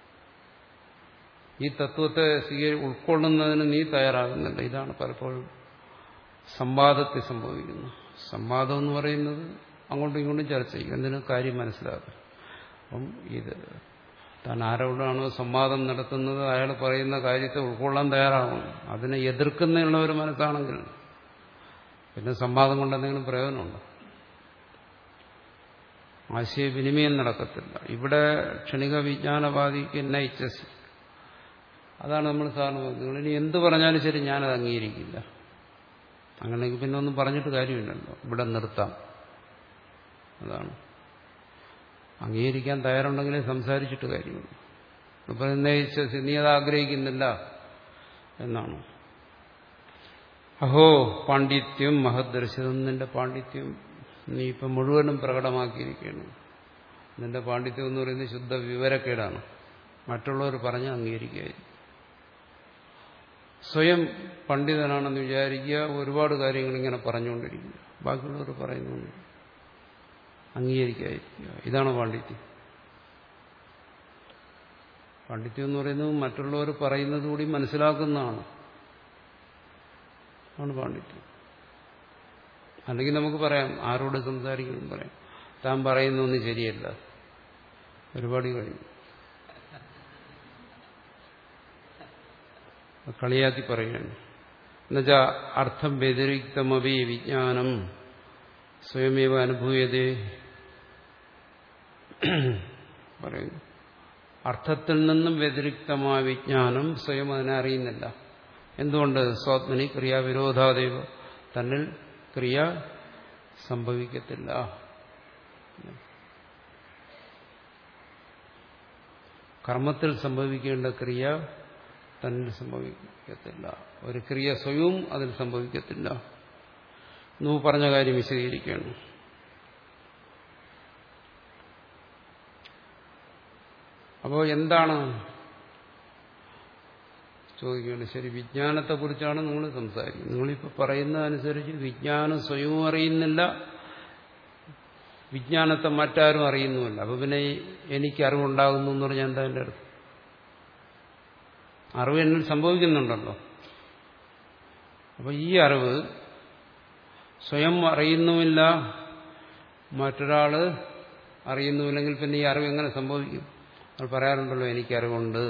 Speaker 1: ഈ തത്വത്തെ സ്വീകരി ഉൾക്കൊള്ളുന്നതിന് നീ തയ്യാറാകുന്നില്ല. ഇതാണ് പലപ്പോഴും സംവാദത്തിൽ സംഭവിക്കുന്നത്. സംവാദം എന്ന് പറയുന്നത് അങ്ങോട്ടും ഇങ്ങോട്ടും ചർച്ച ചെയ്യും, എന്തിനു കാര്യം മനസ്സിലാക്കും. അപ്പം ഇത് താൻ ആരോടാണോ സംവാദം നടത്തുന്നത് അയാൾ പറയുന്ന കാര്യത്തെ ഉൾക്കൊള്ളാൻ തയ്യാറാവണം. അതിനെ എതിർക്കുന്നതിനുള്ള ഒരു മനസ്സാണെങ്കിൽ പിന്നെ സംവാദം കൊണ്ട് എന്തെങ്കിലും പ്രയോജനമുണ്ടോ? ആശയവിനിമയം നടക്കത്തില്ല. ഇവിടെ ക്ഷണിക വിജ്ഞാനവാദിക്ക് എന്നെ ഇച്ഛസി, അതാണ് നമ്മൾ സാറിന് പറഞ്ഞത്. നിങ്ങൾ ഇനി എന്ത് പറഞ്ഞാലും ശരി ഞാനത് അംഗീകരിക്കില്ല. അങ്ങനെയെങ്കിൽ പിന്നെ ഒന്നും പറഞ്ഞിട്ട് കാര്യമില്ലല്ലോ, ഇവിടെ നിർത്താം. അതാണ് അംഗീകരിക്കാൻ തയ്യാറുണ്ടെങ്കിലേ സംസാരിച്ചിട്ട് കാര്യമുള്ളൂ. അപ്പൊ എന്നെ ഇച്ഛസി, നീ അത് ആഗ്രഹിക്കുന്നില്ല എന്നാണ്. അഹോ പാണ്ഡിത്യം മഹദർശിതം, നിന്റെ പാണ്ഡിത്യം നീ ഇപ്പം മുഴുവനും പ്രകടമാക്കിയിരിക്കുകയാണ്. നിന്റെ പാണ്ഡിത്യം എന്ന് പറയുന്നത് ശുദ്ധ വിവരക്കേടാണ്. മറ്റുള്ളവർ പറഞ്ഞ് അംഗീകരിക്കുക. സ്വയം പണ്ഡിതനാണെന്ന് വിചാരിക്കുക, ഒരുപാട് കാര്യങ്ങൾ ഇങ്ങനെ പറഞ്ഞുകൊണ്ടിരിക്കുക, ബാക്കിയുള്ളവർ പറയുന്നു അംഗീകരിക്കാതിരിക്കുക. ഇതാണ് പാണ്ഡിത്യം. പാണ്ഡിത്യം എന്ന് പറയുന്നത് മറ്റുള്ളവർ പറയുന്നത് കൂടി മനസ്സിലാക്കുന്നതാണ് ആണ് പാണ്ഡിത്യം. അല്ലെങ്കിൽ നമുക്ക് പറയാം, ആരോട് സംസാരിക്കണം പറയാം, താൻ പറയുന്നൊന്നും ശരിയല്ല, ഒരുപാട് കഴിഞ്ഞു, കളിയാക്കി പറയുകയാണ്. എന്നുവെച്ചാൽ അർത്ഥം വ്യതിരിക്തമപി വിജ്ഞാനം സ്വയമേവ അനുഭൂയതേ പറയുന്നു. അർത്ഥത്തിൽ നിന്നും വ്യതിരിക്തമായ വിജ്ഞാനം സ്വയം അതിനെ അറിയുന്നില്ല. എന്തുകൊണ്ട്? സ്വാത്മനി ക്രിയാവിരോധാദേവ, തന്നിൽ ക്രിയ സംഭവിക്കത്തില്ല. കർമ്മത്തിൽ സംഭവിക്കേണ്ട ക്രിയ തന്നിൽ സംഭവിക്കത്തില്ല. ഒരു ക്രിയ സ്വയവും അതിൽ സംഭവിക്കത്തില്ല. നൂ പറഞ്ഞ കാര്യം വിശദീകരിക്കുകയാണ്. അപ്പോൾ എന്താണ് ചോദിക്കുകയാണ്? ശരി, വിജ്ഞാനത്തെക്കുറിച്ചാണ് നിങ്ങൾ സംസാരിക്കുന്നത്. നിങ്ങളിപ്പോൾ പറയുന്നതനുസരിച്ച് വിജ്ഞാനം സ്വയവും അറിയുന്നില്ല, വിജ്ഞാനത്തെ മറ്റാരും അറിയുന്നുമില്ല. അപ്പൊ പിന്നെ എനിക്ക് അറിവുണ്ടാകുന്നു എന്ന് പറഞ്ഞാൽ എന്താ എൻ്റെ അടുത്ത്? അറിവ് എന്നിൽ സംഭവിക്കുന്നുണ്ടല്ലോ. അപ്പൊ ഈ അറിവ് സ്വയം അറിയുന്നുമില്ല, മറ്റൊരാള് അറിയുന്നുമില്ലെങ്കിൽ പിന്നെ ഈ അറിവ് എങ്ങനെ സംഭവിക്കും? അത് പറയാറുണ്ടല്ലോ, എനിക്കറിവുണ്ട്,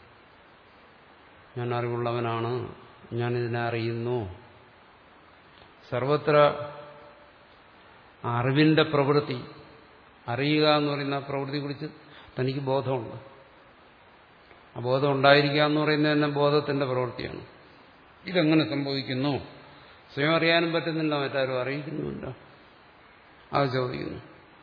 Speaker 1: ഞാൻ അറിവുള്ളവനാണ്, ഞാനിതിനെ അറിയുന്നു. സർവത്ര അറിവിന്റെ പ്രവൃത്തി, അറിയുക എന്ന് പറയുന്ന ആ പ്രവൃത്തിയെക്കുറിച്ച് തനിക്ക് ബോധമുണ്ട്. ആ ബോധം ഉണ്ടായിരിക്കുക എന്ന് പറയുന്നത് തന്നെ ബോധത്തിന്റെ പ്രവൃത്തിയാണ്. ഇതെങ്ങനെ സംഭവിക്കുന്നു? സ്വയം അറിയാനും പറ്റുന്നില്ല, മറ്റാരും അറിയിക്കുന്നുമില്ല. അത് ചോദിക്കുന്നു.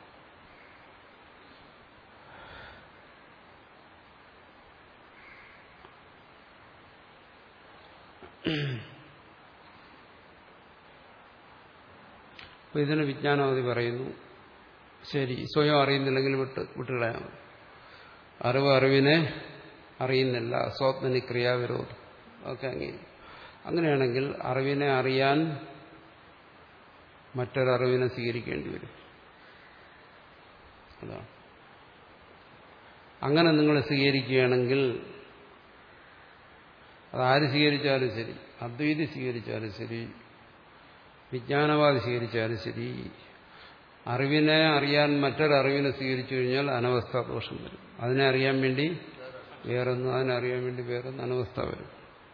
Speaker 1: അപ്പൊ ഇതിന് വിജ്ഞാനവാദി പറയുന്നു, ശരി, സ്വയം അറിയുന്നില്ലെങ്കിൽ വിട്ട് വിട്ടുകളയാം. അറിവ് അറിവിനെ അറിയുന്നില്ല, സ്വാത്മനി ക്രിയാവിരോധം ഒക്കെ അങ്ങനെ. അങ്ങനെയാണെങ്കിൽ അറിവിനെ അറിയാൻ മറ്റൊരറിവിനെ സ്വീകരിക്കേണ്ടി വരും. അതാണ്. അങ്ങനെ നിങ്ങൾ സ്വീകരിക്കുകയാണെങ്കിൽ, അതാര് സ്വീകരിച്ചാലും ശരി, അദ്വൈതി സ്വീകരിച്ചാലും ശരി, വിജ്ഞാനവാദി സ്വീകരിച്ചാലും ശരി, അറിവിനെ അറിയാൻ മറ്റൊരറിവിനെ സ്വീകരിച്ചു കഴിഞ്ഞാൽ അനവസ്ഥ ദോഷം വരും. അതിനെ അറിയാൻ വേണ്ടി വേറൊന്ന്, അതിനെ അറിയാൻ വേണ്ടി വേറൊന്ന്, അനവസ്ഥ വരും.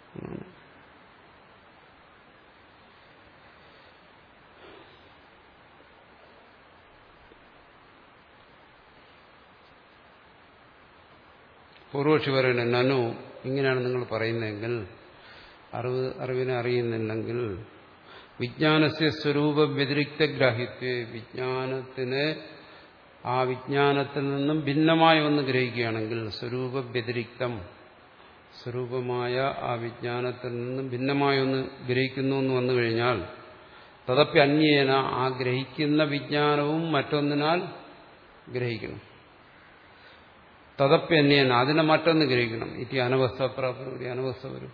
Speaker 1: പൂർവക്ഷി പറയണേ, നനു, ഇങ്ങനെയാണ് നിങ്ങൾ പറയുന്നതെങ്കിൽ, അറിവ് അറിവിനെ അറിയുന്നില്ലെങ്കിൽ വിജ്ഞാനസ്യ സ്വരൂപ വ്യതിരിക്ത ഗ്രാഹ്യത്വ, വിജ്ഞാനത്തിന് ആ വിജ്ഞാനത്തിൽ നിന്നും ഭിന്നമായ ഒന്ന് ഗ്രഹിക്കുകയാണെങ്കിൽ, സ്വരൂപ വ്യതിരിക്തം, സ്വരൂപമായ ആ വിജ്ഞാനത്തിൽ നിന്നും ഭിന്നമായ ഒന്ന് ഗ്രഹിക്കുന്നു എന്ന് വന്നു കഴിഞ്ഞാൽ, തദപ്പി അന്യേന, ആ ഗ്രഹിക്കുന്ന വിജ്ഞാനവും മറ്റൊന്നിനാൽ ഗ്രഹിക്കണം. തദപ്പി അന്യേന, അതിനെ മറ്റൊന്ന് ഗ്രഹിക്കണം. ഇത് അനവസ്ഥ പ്രാപ്തി, അനവസ്ഥ വരും.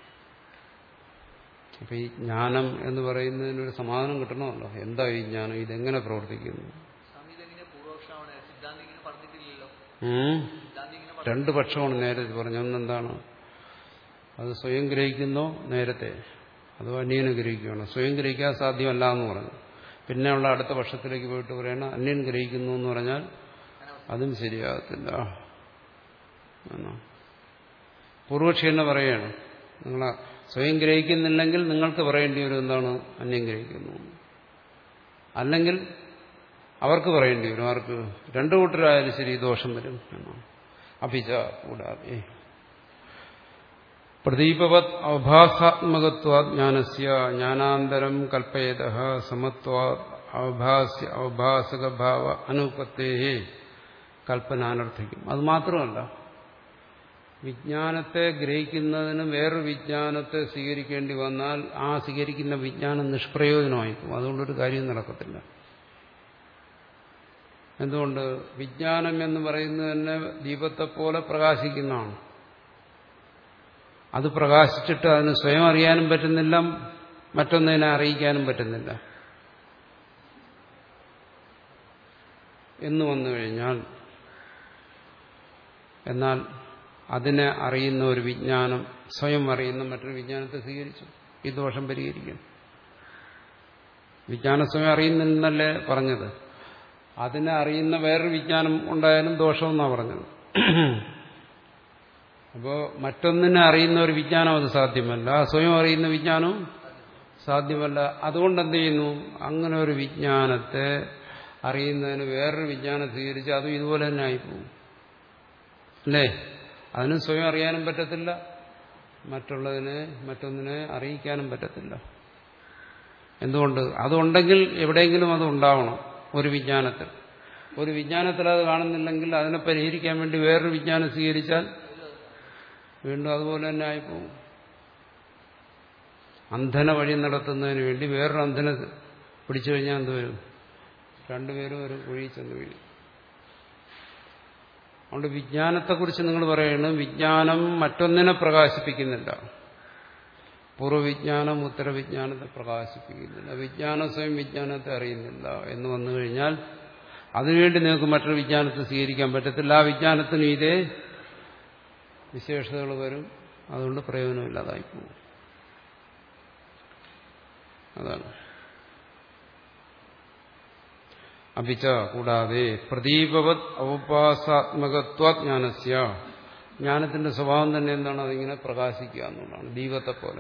Speaker 1: അപ്പൊ ഈ ജ്ഞാനം എന്ന് പറയുന്നതിനൊരു സമാധാനം കിട്ടണമല്ലോ. എന്താ ഈ ജ്ഞാനം? ഇതെങ്ങനെ പ്രവർത്തിക്കുന്നു? ഉം?
Speaker 3: സിദ്ധാന്തി ഇങ്ങനെ
Speaker 1: രണ്ട് പക്ഷമാണ് നേരത്തെ പറഞ്ഞു. ഒന്നെന്താണ്, അത് സ്വയം ഗ്രഹിക്കുന്നോ നേരത്തെ, അതോ അന്യനെ ഗ്രഹിക്കുകയാണ്. സ്വയം ഗ്രഹിക്കാൻ സാധ്യമല്ല എന്ന് പറഞ്ഞു. പിന്നെയുള്ള അടുത്ത പക്ഷത്തിലേക്ക് പോയിട്ട് പറയണം അന്യൻ ഗ്രഹിക്കുന്നു എന്ന് പറഞ്ഞാൽ അതും ശരിയാകത്തില്ല എന്നോ. പൂർവക്ഷി തന്നെ പറയാണ്, നിങ്ങൾ സ്വയം ഗ്രഹിക്കുന്നില്ലെങ്കിൽ നിങ്ങൾക്ക് പറയേണ്ടി വരും എന്താണ് അന്യം ഗ്രഹിക്കുന്നു, അല്ലെങ്കിൽ അവർക്ക് പറയേണ്ടി വരും. ആർക്ക്? രണ്ടു കൂട്ടരായാലും ശരി ദോഷം വരും എന്നാണ്. അഭിച കൂടാതെ പ്രദീപവത് അവഭാസാത്മകത്വാത് ജ്ഞാനസ്യ ജ്ഞാനാന്തരം കൽപ്പയതഃ സമത്വാത് അവഭാസ്യ അവഭാസകഭാവ അനുപത്തേഹി കൽപ്പനാനർത്ഥിക്കും. അത് മാത്രമല്ല, വിജ്ഞാനത്തെ ഗ്രഹിക്കുന്നതിന് വേറൊരു വിജ്ഞാനത്തെ സ്വീകരിക്കേണ്ടി വന്നാൽ ആ സ്വീകരിക്കുന്ന വിജ്ഞാനം നിഷ്പ്രയോജനമായിരിക്കും. അതുകൊണ്ടൊരു കാര്യം നടക്കത്തില്ല. എന്തുകൊണ്ട്? വിജ്ഞാനം എന്ന് പറയുന്നത് തന്നെ ദീപത്തെ പോലെ പ്രകാശിക്കുന്നതാണ്. അത് പ്രകാശിച്ചിട്ട് അതിന് സ്വയം അറിയാനും പറ്റുന്നില്ല, മറ്റൊന്നിനെ അറിയിക്കാനും പറ്റുന്നില്ല എന്ന് വന്നു കഴിഞ്ഞാൽ, എന്നാൽ അതിനെ അറിയുന്ന ഒരു വിജ്ഞാനം സ്വയം അറിയുന്ന മറ്റൊരു വിജ്ഞാനത്തെ സ്വീകരിച്ചു, ഈ ദോഷം പരിഹരിക്കും. വിജ്ഞാനം സ്വയം അറിയുന്നല്ലേ പറഞ്ഞത്. അതിനെ അറിയുന്ന വേറൊരു വിജ്ഞാനം ഉണ്ടായാലും ദോഷമെന്നാണ് പറഞ്ഞത്. അപ്പോൾ മറ്റൊന്നിനെ അറിയുന്ന ഒരു വിജ്ഞാനം അത് സാധ്യമല്ല, സ്വയം അറിയുന്ന വിജ്ഞാനവും സാധ്യമല്ല. അതുകൊണ്ട് എന്ത് ചെയ്യുന്നു? അങ്ങനെ ഒരു വിജ്ഞാനത്തെ അറിയുന്നതിന് വേറൊരു വിജ്ഞാനം സ്വീകരിച്ച് അതും ഇതുപോലെ തന്നെ ആയിപ്പോകും അല്ലേ? അതിനും സ്വയം അറിയാനും പറ്റത്തില്ല, മറ്റുള്ളതിനെ മറ്റൊന്നിനെ അറിയിക്കാനും പറ്റത്തില്ല. എന്തുകൊണ്ട്? അതുണ്ടെങ്കിൽ എവിടെയെങ്കിലും അത് ഉണ്ടാവണം. ഒരു വിജ്ഞാനത്തിൽ ഒരു വിജ്ഞാനത്തിൽ അത് കാണുന്നില്ലെങ്കിൽ അതിനെ പരിഹരിക്കാൻ വേണ്ടി വേറൊരു വിജ്ഞാനം സ്വീകരിച്ചാൽ വീണ്ടും അതുപോലെ തന്നെ ആയിപ്പോകും. അന്ധന വഴി നടത്തുന്നതിന് വേണ്ടി വേറൊരു അന്ധനെ പിടിച്ചു കഴിഞ്ഞാൽ എന്ത് വരും? രണ്ടുപേരും ഒരു കുഴി ചെന്ന് വീഴും. അതുകൊണ്ട് വിജ്ഞാനത്തെക്കുറിച്ച് നിങ്ങൾ പറയുന്നത് വിജ്ഞാനം മറ്റൊന്നിനെ പ്രകാശിപ്പിക്കുന്നില്ല. പൂർവ്വവിജ്ഞാനം ഉത്തരവിജ്ഞാനത്തെ പ്രകാശിപ്പിക്കുന്നില്ല. വിജ്ഞാനം സ്വയം വിജ്ഞാനത്തെ അറിയുന്നില്ല എന്ന് വന്നു കഴിഞ്ഞാൽ അതിനുവേണ്ടി നിങ്ങൾക്ക് മറ്റൊരു വിജ്ഞാനത്തെ സ്വീകരിക്കാൻ പറ്റത്തില്ല. ആ വിജ്ഞാനത്തിന് ഇതേ വിശേഷതകൾ വരും. അതുകൊണ്ട് പ്രയോജനമില്ലാതായി പോകും. അതാണ്. അഭിച കൂടാതെ പ്രദീപവത് ഔപാസാത്മകത്വജ്ഞാനസ്യ ജ്ഞാനത്തിന്റെ സ്വഭാവം തന്നെ എന്താണ്? അതിങ്ങനെ പ്രകാശിക്കുക എന്നുള്ളതാണ്, ദീപത്തെ പോലെ.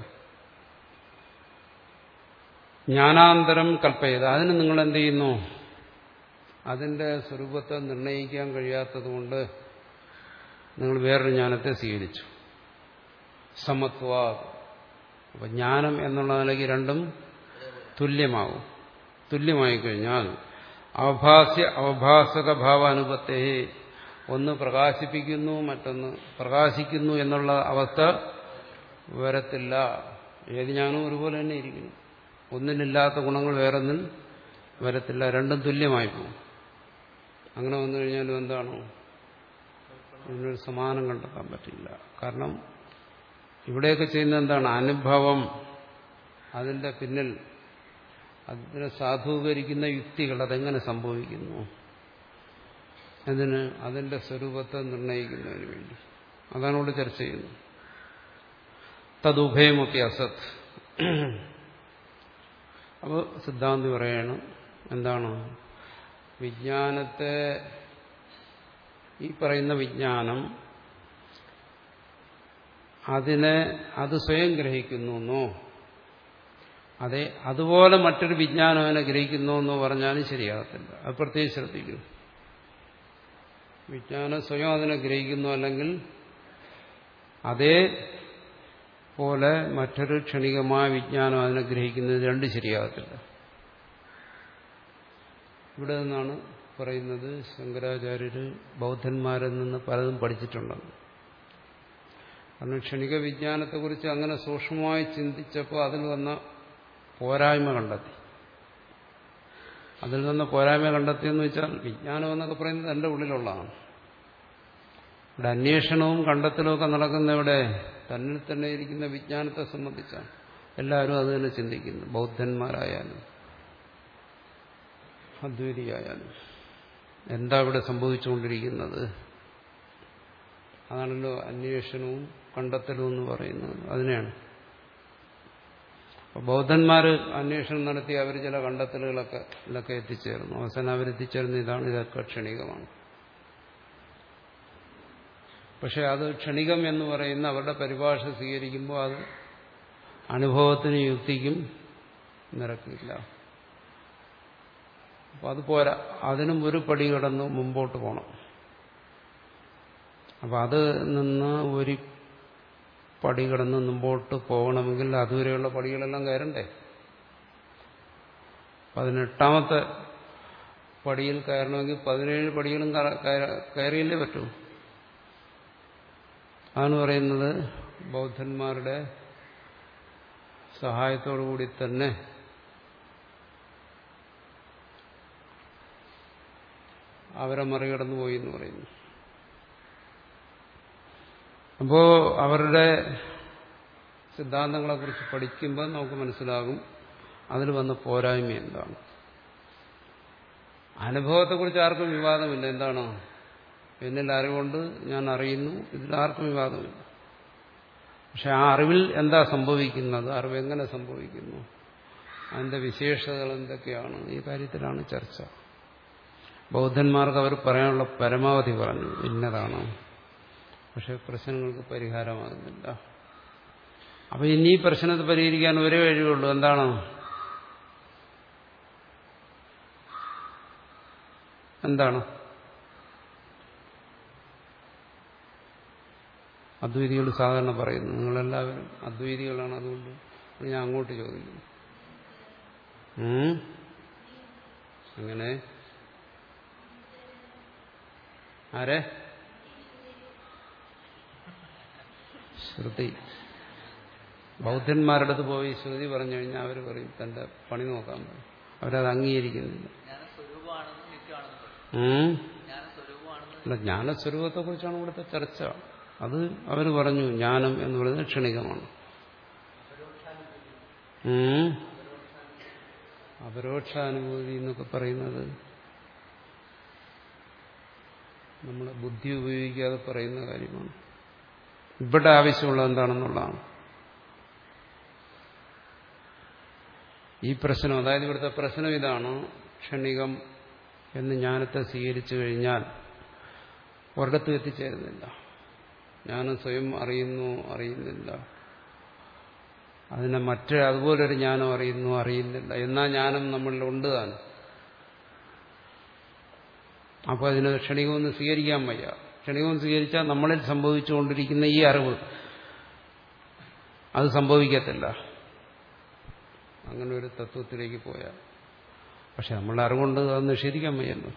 Speaker 1: ജ്ഞാനാന്തരം കൽപ്പയത, അതിന് നിങ്ങൾ എന്ത് ചെയ്യുന്നു? അതിന്റെ സ്വരൂപത്തെ നിർണയിക്കാൻ കഴിയാത്തതുകൊണ്ട് നിങ്ങൾ വേറൊരു ജ്ഞാനത്തെ സ്വീകരിച്ചു. സമത്വ, അപ്പൊ ജ്ഞാനം എന്നുള്ള നിലയ്ക്ക് രണ്ടും തുല്യമാവും. തുല്യമായി കഴിഞ്ഞാൽ അവഭാസ്യ അവഭാസക ഭാവാനുപത്തേ, ഒന്ന് പ്രകാശിപ്പിക്കുന്നു മറ്റൊന്ന് പ്രകാശിക്കുന്നു എന്നുള്ള അവസ്ഥ വരത്തില്ല. ഏത് ജ്ഞാനവും ഒരുപോലെ തന്നെ ഇരിക്കുന്നു. ഒന്നിനില്ലാത്ത ഗുണങ്ങൾ വേറൊന്നിൽ വരത്തില്ല. രണ്ടും തുല്യമായി പോകും. അങ്ങനെ വന്നു കഴിഞ്ഞാലും എന്താണോ ഇതിനൊരു സമാനം കണ്ടെത്താൻ പറ്റില്ല. കാരണം ഇവിടെയൊക്കെ ചെയ്യുന്ന എന്താണ്? അനുഭവം, അതിന്റെ പിന്നിൽ അതിനെ സാധൂകരിക്കുന്ന യുക്തികൾ, അതെങ്ങനെ സംഭവിക്കുന്നു അതിന് അതിന്റെ സ്വരൂപത്തെ നിർണയിക്കുന്നതിന് വേണ്ടി. അതാണ് ഇവിടെ ചർച്ച ചെയ്യുന്നത്. തദുഭയമൊക്കെ അസത്. അപ്പോൾ സിദ്ധാന്തി പറയണം എന്താണ്? വിജ്ഞാനത്തെ, ഈ പറയുന്ന വിജ്ഞാനം അതിനെ അത് സ്വയം ഗ്രഹിക്കുന്നു, അതെ അതുപോലെ മറ്റൊരു വിജ്ഞാനം അതിനെ ഗ്രഹിക്കുന്നു എന്ന് പറഞ്ഞാലും ശരിയാകത്തില്ല. അത് പ്രത്യേകം ശ്രദ്ധിക്കും. വിജ്ഞാനം സ്വയം അതിനെ ഗ്രഹിക്കുന്നു, അല്ലെങ്കിൽ അതേപോലെ മറ്റൊരു ക്ഷണികമായ വിജ്ഞാനം അതിനെ ഗ്രഹിക്കുന്നത്, രണ്ട് ശരിയാകത്തില്ല. ഇവിടെ നിന്നാണ് പറയുന്നത് ശങ്കരാചാര്യര് ബൗദ്ധന്മാരിൽ നിന്ന് പലതും പഠിച്ചിട്ടുണ്ടെന്ന്. കാരണം ക്ഷണിക വിജ്ഞാനത്തെക്കുറിച്ച് അങ്ങനെ സൂക്ഷ്മമായി ചിന്തിച്ചപ്പോൾ അതിൽ വന്ന പോരായ്മ കണ്ടെത്തി. അതിൽ നിന്ന് പോരായ്മ കണ്ടെത്തിയെന്ന് വെച്ചാൽ വിജ്ഞാനം എന്നൊക്കെ പറയുന്നത് എൻ്റെ ഉള്ളിലുള്ളതാണ്. ഇവിടെ അന്വേഷണവും കണ്ടെത്തലും ഒക്കെ നടക്കുന്ന ഇവിടെ തന്നിൽ തന്നെ ഇരിക്കുന്ന വിജ്ഞാനത്തെ സംബന്ധിച്ചാണ്. എല്ലാവരും അത് തന്നെ ചിന്തിക്കുന്നു. ബൗദ്ധന്മാരായാലും അദ്വൈതിയായാലും എന്താ ഇവിടെ സംഭവിച്ചുകൊണ്ടിരിക്കുന്നത് അതാണല്ലോ അന്വേഷണവും കണ്ടെത്തലും എന്ന് പറയുന്നത്. അതിനെയാണ് ബൗദ്ധന്മാർ അന്വേഷണം നടത്തി അവർ ചില കണ്ടെത്തലുകളൊക്കെ ഇതിലൊക്കെ എത്തിച്ചേർന്നു. അവസാനം അവരെത്തിച്ചേർന്ന് ഇതാണ്, ഇതൊക്കെ ക്ഷണികമാണ്. പക്ഷെ അത് ക്ഷണികം എന്ന് പറയുന്ന അവരുടെ പരിഭാഷ സ്വീകരിക്കുമ്പോൾ അത് അനുഭവത്തിനും യുക്തിക്കും നിരക്കില്ല. അപ്പം അത് പോരാ, അതിനും ഒരു പടി കടന്ന് മുമ്പോട്ട് പോകണം. അപ്പം അത് നിന്ന് ഒരു പടി കടന്ന് മുമ്പോട്ട് പോകണമെങ്കിൽ അതുവരെയുള്ള പടികളെല്ലാം കയറണ്ടേ. പതിനെട്ടാമത്തെ പടിയിൽ കയറണമെങ്കിൽ പതിനേഴ് പടികളും കയറിയല്ലേ പറ്റൂ. അതാണ് പറയുന്നത് ബൗദ്ധന്മാരുടെ സഹായത്തോടുകൂടി തന്നെ അവരെ മറികടന്നു പോയി എന്ന് പറയുന്നു. അപ്പോ അവരുടെ സിദ്ധാന്തങ്ങളെക്കുറിച്ച് പഠിക്കുമ്പോൾ നമുക്ക് മനസ്സിലാകും അതിൽ വന്ന പോരായ്മ എന്താണ്. അനുഭവത്തെക്കുറിച്ച് ആർക്കും വിവാദമില്ല. എന്താണ്? എന്നിൽ അറിവുകൊണ്ട് ഞാൻ അറിയുന്നു, ഇതിലാർക്കും വിവാദമില്ല. പക്ഷെ ആ അറിവിൽ എന്താ സംഭവിക്കുന്നത്, അറിവ് എങ്ങനെ സംഭവിക്കുന്നു, അതിന്റെ വിശേഷതകൾ എന്തൊക്കെയാണ്, ഈ കാര്യത്തിലാണ് ചർച്ച. ബൗദ്ധന്മാർക്ക് അവർ പറയാനുള്ള പരമാവധി പറഞ്ഞു ഇന്നതാണ്. പക്ഷെ പ്രശ്നങ്ങൾക്ക് പരിഹാരമാകുന്നില്ല. അപ്പൊ ഇനി ഈ പ്രശ്നത്തെ പരിഹരിക്കാൻ ഒരേ വഴിയുള്ളൂ. എന്താണ്? എന്താണ് അദ്വൈതികൾ സാധാരണ പറയുന്നു. നിങ്ങളെല്ലാവരും അദ്വൈതികളാണ്, അതുകൊണ്ട് ഞാൻ അങ്ങോട്ട് ചോദിക്കുന്നു. അങ്ങനെ ആരെ? ശ്രുതി. ബൗദ്ധന്മാരുടെ അടുത്ത് പോയി ശ്രുതി പറഞ്ഞു കഴിഞ്ഞാൽ അവർ പറയും തന്റെ പണി നോക്കാൻ പറയും. അവരത് അംഗീകരിക്കുന്നില്ല. അല്ല, ജ്ഞാനസ്വരൂപത്തെ കുറിച്ചാണ് ഇവിടുത്തെ ചർച്ച. അത് അവർ പറഞ്ഞു ജ്ഞാനം എന്ന് പറയുന്നത് ക്ഷണികമാണ്. അപരോക്ഷാനുഭൂതി എന്നൊക്കെ പറയുന്നത് നമ്മൾ ബുദ്ധി ഉപയോഗിക്കാതെ പറയുന്ന കാര്യമാണ്. ഇവിടെ ആവശ്യമുള്ളത് എന്താണെന്നുള്ളതാണ് ഈ പ്രശ്നം. അതായത് ഇവിടുത്തെ പ്രശ്നം ഇതാണ്, ക്ഷണികം എന്ന് ജ്ഞാനത്തെ സ്വീകരിച്ചു കഴിഞ്ഞാൽ ഒരിടത്തും എത്തിച്ചേരുന്നില്ല. ജ്ഞാനം സ്വയം അറിയുന്നു, അറിയുന്നില്ല. അതിനെ മറ്റേ അതുപോലൊരു ജ്ഞാനം അറിയുന്നു, അറിയുന്നില്ല. എന്നാൽ ജ്ഞാനം നമ്മളിലുണ്ട് താനും. അപ്പോൾ അതിനെ ക്ഷണികമൊന്നും സ്വീകരിക്കാൻ വയ്യ. ക്ഷണികം സ്വീകരിച്ചാൽ നമ്മളിൽ സംഭവിച്ചുകൊണ്ടിരിക്കുന്ന ഈ അറിവ് അത് സംഭവിക്കത്തില്ല. അങ്ങനെ ഒരു തത്വത്തിലേക്ക് പോയാൽ. പക്ഷെ നമ്മളുടെ അറിവുകൊണ്ട് അത് നിഷേധിക്കാൻ വയ്യല്ലോ.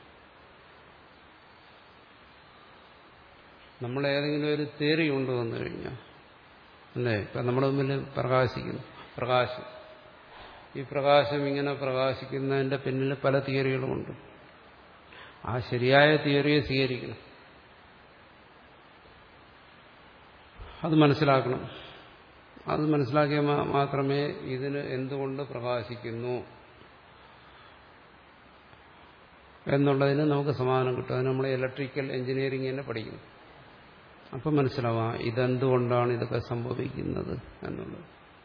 Speaker 1: നമ്മൾ ഏതെങ്കിലും ഒരു തിയറി കൊണ്ടുവന്നു കഴിഞ്ഞാൽ അല്ലേ, ഇപ്പം നമ്മുടെ മുമ്പിൽ പ്രകാശിക്കുന്നു പ്രകാശം. ഈ പ്രകാശം ഇങ്ങനെ പ്രകാശിക്കുന്നതിൻ്റെ പിന്നിൽ പല തിയറികളുമുണ്ട്. ആ ശരിയായ തിയറിയെ സ്വീകരിക്കണം, അത് മനസ്സിലാക്കണം. അത് മനസ്സിലാക്കിയാൽ മാത്രമേ ഇതിന് എന്തുകൊണ്ട് പ്രകാശിക്കുന്നു എന്നുള്ളതിന് നമുക്ക് സമാധാനം കിട്ടും. അത് നമ്മൾ ഇലക്ട്രിക്കൽ എഞ്ചിനീയറിംഗ് തന്നെ പഠിക്കുന്നു. അപ്പം മനസ്സിലാവാം ഇതെന്തുകൊണ്ടാണ് ഇതൊക്കെ സംഭവിക്കുന്നത് എന്നുള്ളത്.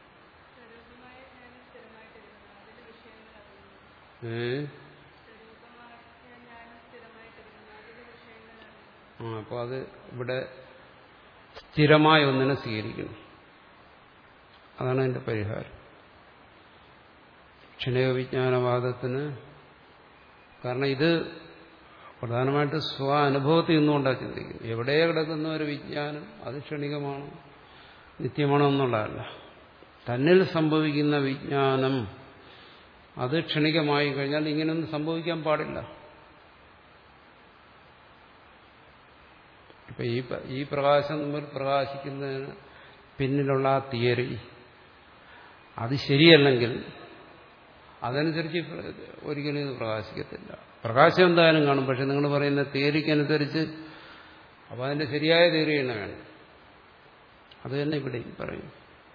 Speaker 1: ഏ ആ അപ്പോൾ അത് ഇവിടെ സ്ഥിരമായ ഒന്നിനെ സ്വീകരിക്കണം. അതാണ് അതിന്റെ പരിഹാരം. ക്ഷണിക വിജ്ഞാനവാദത്തിന് കാരണം ഇത് പ്രധാനമായിട്ട് സ്വ അനുഭവത്തിൽ നിന്നുകൊണ്ടാണ് ചിന്തിക്കുന്നത്. എവിടെ കിടക്കുന്ന ഒരു വിജ്ഞാനം അത് ക്ഷണികമാണോ നിത്യമാണോ എന്നുള്ളതല്ല, തന്നിൽ സംഭവിക്കുന്ന വിജ്ഞാനം അത് ക്ഷണികമായി കഴിഞ്ഞാൽ ഇങ്ങനെയൊന്നും സംഭവിക്കാൻ പാടില്ല. ഇപ്പൊ ഈ ഈ പ്രകാശം നമ്മൾ പ്രകാശിക്കുന്നതിന് പിന്നിലുള്ള ആ തിയറി അത് ശരിയല്ലെങ്കിൽ അതനുസരിച്ച് ഒരിക്കലും ഇത് പ്രകാശിക്കത്തില്ല. പ്രകാശം എന്തായാലും കാണും. പക്ഷെ നിങ്ങൾ പറയുന്ന തിയറിക്കനുസരിച്ച് അപ്പോൾ അതിന്റെ ശരിയായ തിയറി തന്നെ വേണം. അത് തന്നെ ഇവിടെ പറയും.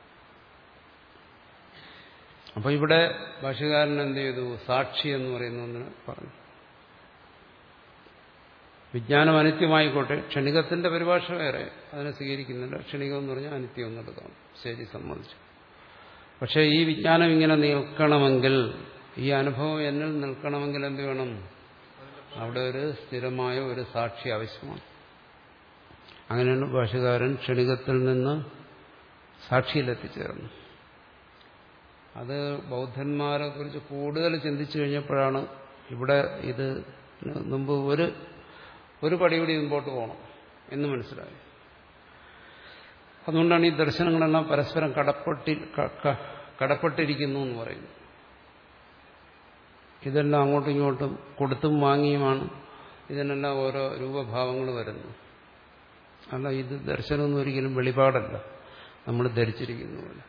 Speaker 1: അപ്പൊ ഇവിടെ ഭാഷ്യകാരൻ എന്ത് ചെയ്തു? സാക്ഷി എന്ന് പറയുന്ന ഒന്നിനെ പറഞ്ഞു. വിജ്ഞാനം അനിത്യമായിക്കോട്ടെ, ക്ഷണികത്തിന്റെ പരിഭാഷ വേറെ, അതിനെ സ്വീകരിക്കുന്നില്ല. ക്ഷണികം എന്ന് പറഞ്ഞാൽ അനിത്യം എന്നുള്ളതാണ്. ശരി, സമ്മതിച്ചു. പക്ഷേ ഈ വിജ്ഞാനം ഇങ്ങനെ നിൽക്കണമെങ്കിൽ, ഈ അനുഭവം എന്നിൽ നിൽക്കണമെങ്കിൽ എന്ത് വേണം? അവിടെ ഒരു സ്ഥിരമായ ഒരു സാക്ഷി ആവശ്യമാണ്. അങ്ങനെയാണ് ഭാഷ്യകാരൻ ക്ഷണികത്തിൽ നിന്ന് സാക്ഷിയിലെത്തിച്ചേർന്നു. അത് ബൗദ്ധന്മാരെ കുറിച്ച് കൂടുതൽ ചിന്തിച്ചു കഴിഞ്ഞപ്പോഴാണ് ഇവിടെ ഇത് മുമ്പ് ഒരു ഒരു പടി കൂടി മുമ്പോട്ട് പോകണം എന്ന് മനസ്സിലായി. അതുകൊണ്ടാണ് ഈ ദർശനങ്ങളെല്ലാം പരസ്പരം കടപ്പെട്ടി കടപ്പെട്ടിരിക്കുന്നു എന്ന് പറയുന്നത്. ഇതെല്ലാം അങ്ങോട്ടും ഇങ്ങോട്ടും കൊടുത്തും വാങ്ങിയുമാണ് ഇതിനെല്ലാം ഓരോ രൂപഭാവങ്ങൾ വരുന്നത്. അല്ല, ഇത് ദർശനമൊന്നും ഒരിക്കലും വെളിപാടല്ല, നമ്മൾ ധരിച്ചിരിക്കുന്ന പോലെ.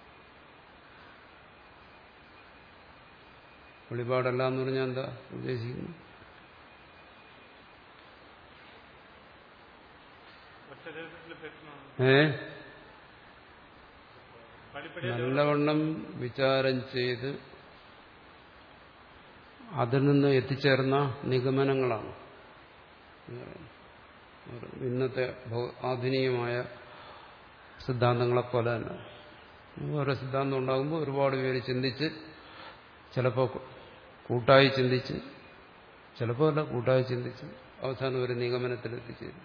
Speaker 1: വെളിപാടല്ല എന്ന് പറഞ്ഞാൽ എന്താ ഉദ്ദേശിക്കുന്നു? ഏ നല്ലവണ്ണം വിചാരം ചെയ്ത് അതിൽ നിന്ന് എത്തിച്ചേർന്ന നിഗമനങ്ങളാണ് ഇന്നത്തെ ആധുനികമായ സിദ്ധാന്തങ്ങളെപ്പോലെ തന്നെ. ഓരോ സിദ്ധാന്തം ഉണ്ടാകുമ്പോൾ ഒരുപാട് പേര് ചിന്തിച്ച്, ചിലപ്പോൾ കൂട്ടായി ചിന്തിച്ച്, ചിലപ്പോൾ അല്ല കൂട്ടായി ചിന്തിച്ച് അവസാനം ഒരു നിഗമനത്തിലെത്തിച്ചേരും.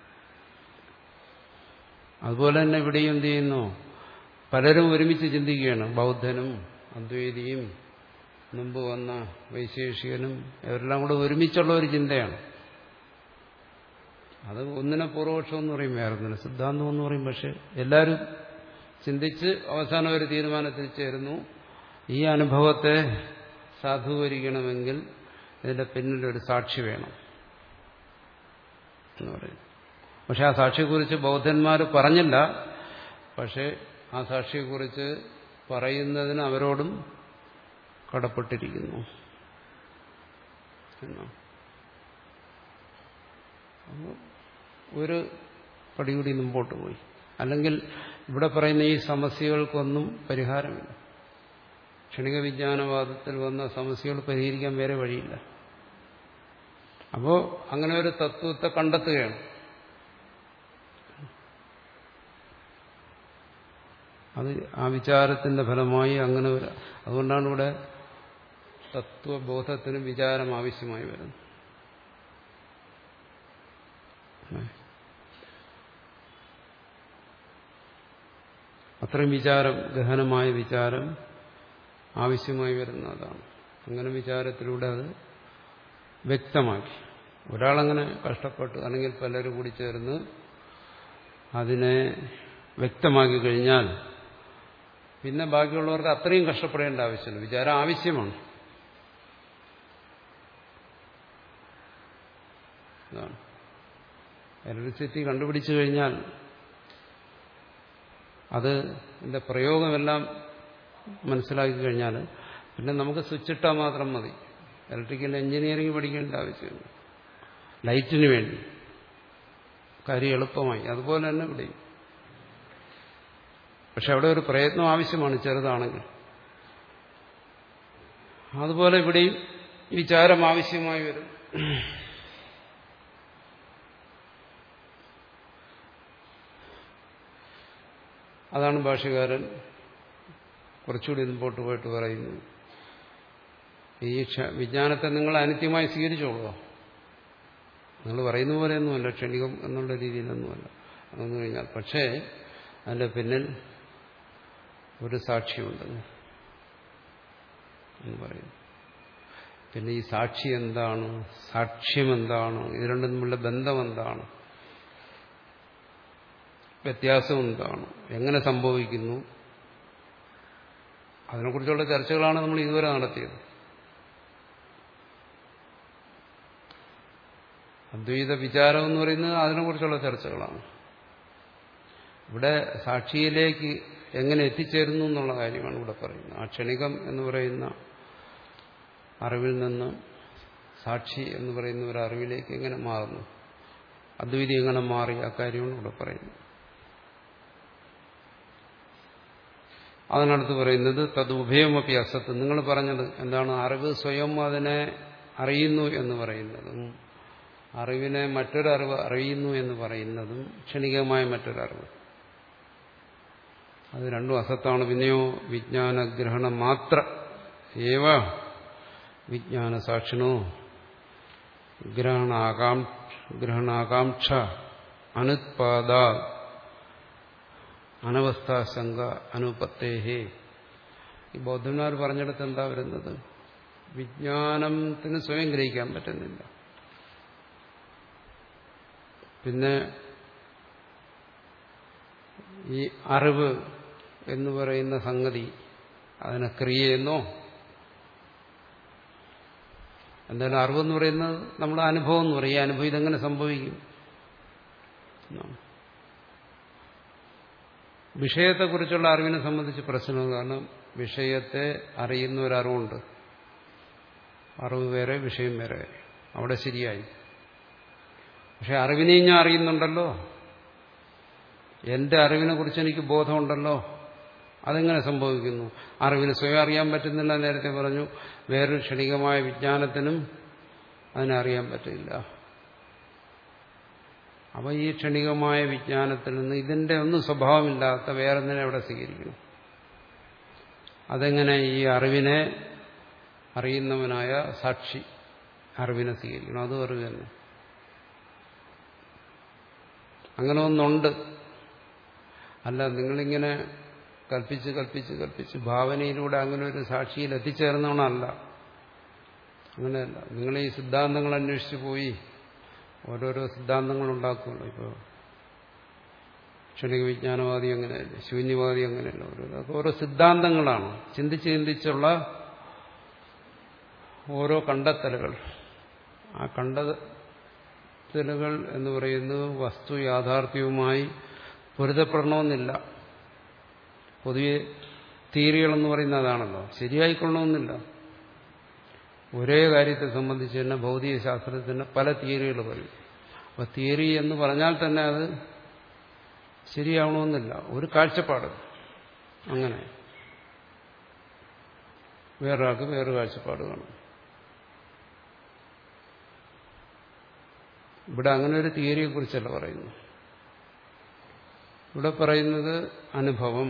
Speaker 1: അതുപോലെ തന്നെ ഇവിടെയും എന്ത് ചെയ്യുന്നു? പലരും ഒരുമിച്ച് ചിന്തിക്കുകയാണ്. ബൗദ്ധനും അദ്വൈതിയും മുമ്പ് വന്ന വൈശേഷികനും ഇവരെല്ലാം കൂടെ ഒരുമിച്ചുള്ള ഒരു ചിന്തയാണ്. അത് ഒന്നിനെ പൂർവപക്ഷം എന്ന് പറയും, വേറെ ഒന്നിനെ സിദ്ധാന്തം എന്ന് പറയും. പക്ഷെ എല്ലാവരും ചിന്തിച്ച് അവസാനം ഒരു തീരുമാനത്തിൽ ചേരുന്നു. ഈ അനുഭവത്തെ സാധൂകരിക്കണമെങ്കിൽ ഇതിന്റെ പിന്നിലൊരു സാക്ഷി വേണം എന്ന് പറയും. പക്ഷെ ആ സാക്ഷിയെക്കുറിച്ച് ബൗദ്ധന്മാർ പറഞ്ഞില്ല. പക്ഷെ ആ സാക്ഷിയെക്കുറിച്ച് പറയുന്നതിന് അവരോടും കടപ്പെട്ടിരിക്കുന്നു എന്നാണ്. ഒരു പടി കൂടി മുമ്പോട്ട് പോയി. അല്ലെങ്കിൽ ഇവിടെ പറയുന്ന ഈ സമസ്യകൾക്കൊന്നും പരിഹാരമില്ല. ക്ഷണിക വിജ്ഞാനവാദത്തിൽ വന്ന സമസ്യകൾ പരിഹരിക്കാൻ വേറെ വഴിയില്ല. അപ്പോൾ അങ്ങനെ ഒരു തത്വത്തെ കണ്ടെത്തുകയാണ്. അത് ആ വിചാരത്തിന്റെ ഫലമായി അങ്ങനെ ഒരു, അതുകൊണ്ടാണ് ഇവിടെ തത്വബോധത്തിന് വിചാരം ആവശ്യമായി വരുന്നത്. അത്രയും വിചാരം, ഗഹനമായ വിചാരം ആവശ്യമായി വരുന്ന അതാണ്. അങ്ങനെ വിചാരത്തിലൂടെ അത് വ്യക്തമാക്കി. ഒരാളങ്ങനെ കഷ്ടപ്പെട്ട് അല്ലെങ്കിൽ പലരും കൂടി ചേർന്ന് അതിനെ വ്യക്തമാക്കി കഴിഞ്ഞാൽ പിന്നെ ബാക്കിയുള്ളവർക്ക് അത്രയും കഷ്ടപ്പെടേണ്ട ആവശ്യമില്ല. വിചാരം ആവശ്യമാണ്. അതാണ് ഇലക്ട്രിസിറ്റി കണ്ടുപിടിച്ചു കഴിഞ്ഞാൽ അത് ഇതിന്റെ പ്രയോഗമെല്ലാം മനസ്സിലാക്കി കഴിഞ്ഞാൽ പിന്നെ നമുക്ക് സ്വിച്ച് ഇട്ടാൽ മാത്രം മതി. ഇലക്ട്രിക്കൽ എഞ്ചിനീയറിംഗ് പഠിക്കേണ്ട ആവശ്യമില്ല. ലൈറ്റിന് വേണ്ടി കാര്യം എളുപ്പമായി. അതുപോലെ തന്നെ ഇവിടെയും. പക്ഷെ അവിടെ ഒരു പ്രയത്നം ആവശ്യമാണ്, ചെറുതാണെങ്കിൽ. അതുപോലെ ഇവിടെയും വിചാരം ആവശ്യമായി വരും. അതാണ് ഭാഷ്യകാരൻ കുറച്ചുകൂടി മുമ്പോട്ട് പോയിട്ട് പറയുന്നു. ഈ വിജ്ഞാനത്തെ നിങ്ങൾ അനിത്യമായി സ്വീകരിച്ചോളുക. നിങ്ങൾ പറയുന്ന പോലെയൊന്നുമല്ല, ക്ഷണികം എന്നുള്ള രീതിയിലൊന്നുമല്ല. അതെന്ന് കഴിഞ്ഞാൽ പക്ഷേ അതിന്റെ പിന്നിൽ ഒരു സാക്ഷിയുണ്ട് എന്ന് പറയുന്നു. പിന്നെ ഈ സാക്ഷി എന്താണ്, സാക്ഷ്യം എന്താണ്, ഇത് രണ്ടും തമ്മിലുള്ള ബന്ധം എന്താണ്, വ്യത്യാസം എന്താണ്, എങ്ങനെ സംഭവിക്കുന്നു, അതിനെക്കുറിച്ചുള്ള ചർച്ചകളാണ് നമ്മൾ ഇതുവരെ നടത്തിയത്. അദ്വൈത വിചാരം എന്ന് പറയുന്നത് അതിനെക്കുറിച്ചുള്ള ചർച്ചകളാണ്. ഇവിടെ സാക്ഷിയിലേക്ക് എങ്ങനെ എത്തിച്ചേരുന്നു എന്നുള്ള കാര്യമാണ് ഇവിടെ പറയുന്നത്. ആ ക്ഷണികം എന്ന് പറയുന്ന അറിവിൽ നിന്ന് സാക്ഷി എന്ന് പറയുന്ന ഒരു അറിവിലേക്ക് എങ്ങനെ മാറുന്നു, അദ്വൈതി എങ്ങനെ മാറി, ആ കാര്യമാണ് ഇവിടെ പറയുന്നത്. അതിനടുത്ത് പറയുന്നത് തത് ഉഭയമൊക്കെ അസത്ത്. നിങ്ങൾ പറഞ്ഞത് എന്താണ്? അറിവ് സ്വയം അതിനെ അറിയുന്നു എന്ന് പറയുന്നതും അറിവിനെ മറ്റൊരറിവ് അറിയുന്നു എന്ന് പറയുന്നതും ക്ഷണികമായ മറ്റൊരറിവ്. അത് രണ്ടും അസത്താണ്. പിന്നെയോ വിജ്ഞാനഗ്രഹണം മാത്ര ഏവ വിജ്ഞാന സാക്ഷിണോ ഗ്രഹണാകാം ഗ്രഹണാകാംക്ഷ അനുത്പാദ അനവസ്ഥാശങ്ക അനുപത്തേഹേ. ഈ ബൗദ്ധന്മാർ പറഞ്ഞിടത്ത് എന്താ വരുന്നത്? വിജ്ഞാനത്തിന് സ്വയം ഗ്രഹിക്കാൻ പറ്റുന്നില്ല. പിന്നെ ഈ അറിവ് എന്ന് പറയുന്ന സംഗതി അതിനെ ക്രിയയെന്നോ, എന്തായാലും അറിവെന്ന് പറയുന്നത് നമ്മുടെ അനുഭവം എന്ന് പറയും. ഈ അനുഭവം ഇതെങ്ങനെ സംഭവിക്കും? വിഷയത്തെക്കുറിച്ചുള്ള അറിവിനെ സംബന്ധിച്ച് പ്രശ്നമാണ്. കാരണം വിഷയത്തെ അറിയുന്ന ഒരറിവുണ്ട്. അറിവ് വേറെ, വിഷയം വേറെ. അവിടെ ശരിയായി. പക്ഷെ അറിവിനെയും ഞാൻ അറിയുന്നുണ്ടല്ലോ, എന്റെ അറിവിനെ കുറിച്ച് എനിക്ക് ബോധമുണ്ടല്ലോ. അതെങ്ങനെ സംഭവിക്കുന്നു? അറിവിന് സ്വയം അറിയാൻ പറ്റുന്നില്ല. നേരത്തെ പറഞ്ഞു, വേറൊരു ക്ഷണികമായ വിജ്ഞാനത്തിനും അതിനെ അറിയാൻ പറ്റില്ല. അപ്പൊ ഈ ക്ഷണികമായ വിജ്ഞാനത്തിൽ നിന്ന് ഇതിന്റെ ഒന്നും സ്വഭാവമില്ലാത്ത വേറെന്തിനെ അവിടെ സ്വീകരിക്കണം? അതെങ്ങനെ ഈ അറിവിനെ അറിയുന്നവനായ സാക്ഷി അറിവിനെ സ്വീകരിക്കണം? അതും അറിവ് തന്നെ. അങ്ങനെ ഒന്നുണ്ട്. അല്ല, നിങ്ങളിങ്ങനെ കൽപ്പിച്ച് കൽപ്പിച്ച് കൽപ്പിച്ച് ഭാവനയിലൂടെ അങ്ങനെ ഒരു സാക്ഷിയിൽ എത്തിച്ചേർന്നവണല്ല. അങ്ങനെയല്ല. നിങ്ങൾ ഈ സിദ്ധാന്തങ്ങൾ അന്വേഷിച്ച് പോയി ഓരോരോ സിദ്ധാന്തങ്ങൾ ഉണ്ടാക്കുമല്ലോ. ഇപ്പോൾ ക്ഷണിക വിജ്ഞാനവാദി അങ്ങനെയല്ലേ, ശൂന്യവാദി അങ്ങനെയല്ല. ഓരോ ഓരോ സിദ്ധാന്തങ്ങളാണ്. ചിന്തിച്ച് ചിന്തിച്ചുള്ള ഓരോ കണ്ടെത്തലുകൾ. ആ കണ്ടെത്തലുകൾ എന്ന് പറയുന്നത് വസ്തു യാഥാർത്ഥ്യവുമായി പൊരുത്തപ്പെടണമെന്നില്ല. പൊതുവെ തിയറികളെന്ന് പറയുന്നത് അതാണല്ലോ. ശരിയായിക്കൊള്ളണമെന്നില്ല. ഒരേ കാര്യത്തെ സംബന്ധിച്ച് തന്നെ ഭൗതിക ശാസ്ത്രത്തിന് പല തിയറികൾ പറയും. അപ്പൊ തിയറി എന്ന് പറഞ്ഞാൽ തന്നെ അത് ശരിയാവണമെന്നില്ല. ഒരു കാഴ്ചപ്പാട്. അങ്ങനെ വേറൊരാൾക്ക് വേറൊരു കാഴ്ചപ്പാട് കാണും. ഇവിടെ അങ്ങനെ ഒരു തിയറിയെ കുറിച്ചല്ല പറയുന്നു. ഇവിടെ പറയുന്നത് അനുഭവം.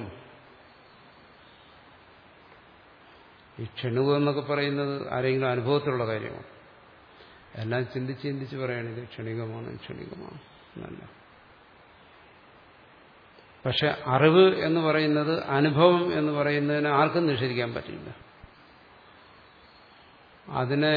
Speaker 1: ഈ ക്ഷണികം എന്നൊക്കെ പറയുന്നത് ആരെങ്കിലും അനുഭവത്തിലുള്ള കാര്യമാണ്. എല്ലാം ചിന്തിച്ച് ചിന്തിച്ച് പറയണം ഇത് ക്ഷണികമാണ് ക്ഷണികമാണ് എന്നല്ല. പക്ഷെ അറിവ് എന്ന് പറയുന്നത്, അനുഭവം എന്ന് പറയുന്നതിനെ ആർക്കും നിഷേധിക്കാൻ പറ്റില്ല. അതിനെ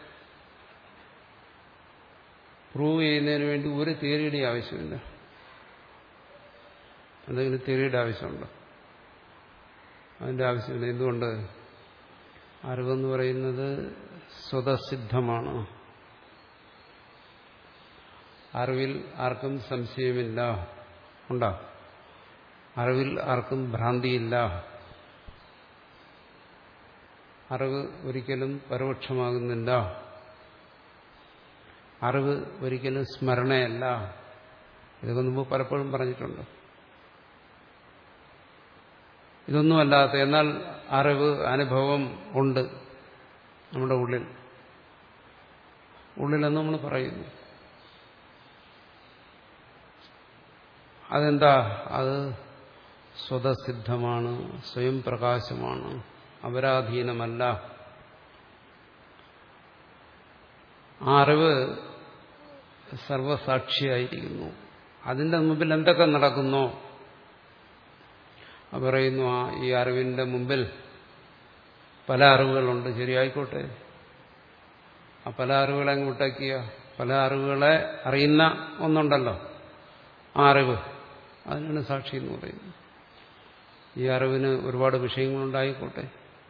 Speaker 1: പ്രൂവ് ചെയ്യുന്നതിന് വേണ്ടി ഒരു തിയറിയുടെ ആവശ്യമില്ല. എന്തെങ്കിലും തിയറിയുടെ ആവശ്യമുണ്ടോ? അതിന്റെ ആവശ്യമില്ല. എന്തുകൊണ്ട്? അറിവെന്ന് പറയുന്നത് സ്വതസിദ്ധമാണ്. അറിവിൽ ആർക്കും സംശയമില്ല. ഉണ്ടോ? അറിവിൽ ആർക്കും ഭ്രാന്തിയില്ല. അറിവ് ഒരിക്കലും പരോക്ഷമാകുന്നില്ല. അറിവ് ഒരിക്കലും സ്മരണയല്ല. ഇതൊക്കെ മുമ്പ് പലപ്പോഴും പറഞ്ഞിട്ടുണ്ട്. ഇതൊന്നുമല്ലാത്ത, എന്നാൽ അറിവ്, അനുഭവം ഉണ്ട് നമ്മുടെ ഉള്ളിൽ. ഉള്ളിലെന്ന് നമ്മൾ പറയുന്നു. അതെന്താ? അത് സ്വതസിദ്ധമാണ്, സ്വയം പ്രകാശമാണ്, അപരാധീനമല്ല. ആ അറിവ് സർവസാക്ഷിയായിരിക്കുന്നു. അതിന്റെ മുമ്പിൽ എന്തൊക്കെ നടക്കുന്നോ പറയുന്നു. ആ ഈ അറിവിന്റെ മുമ്പിൽ പല അറിവുകളുണ്ട്. ശരിയായിക്കോട്ടെ. ആ പല അറിവുകളെ അങ്ങ് വിട്ടേക്കുക. പല അറിവുകളെ അറിയുന്ന ഒന്നുണ്ടല്ലോ, ആ അറിവ്. അതിനാണ് സാക്ഷി എന്ന് പറയുന്നത്. ഈ അറിവിന് ഒരുപാട് വിഷയങ്ങളുണ്ടായിക്കോട്ടെ.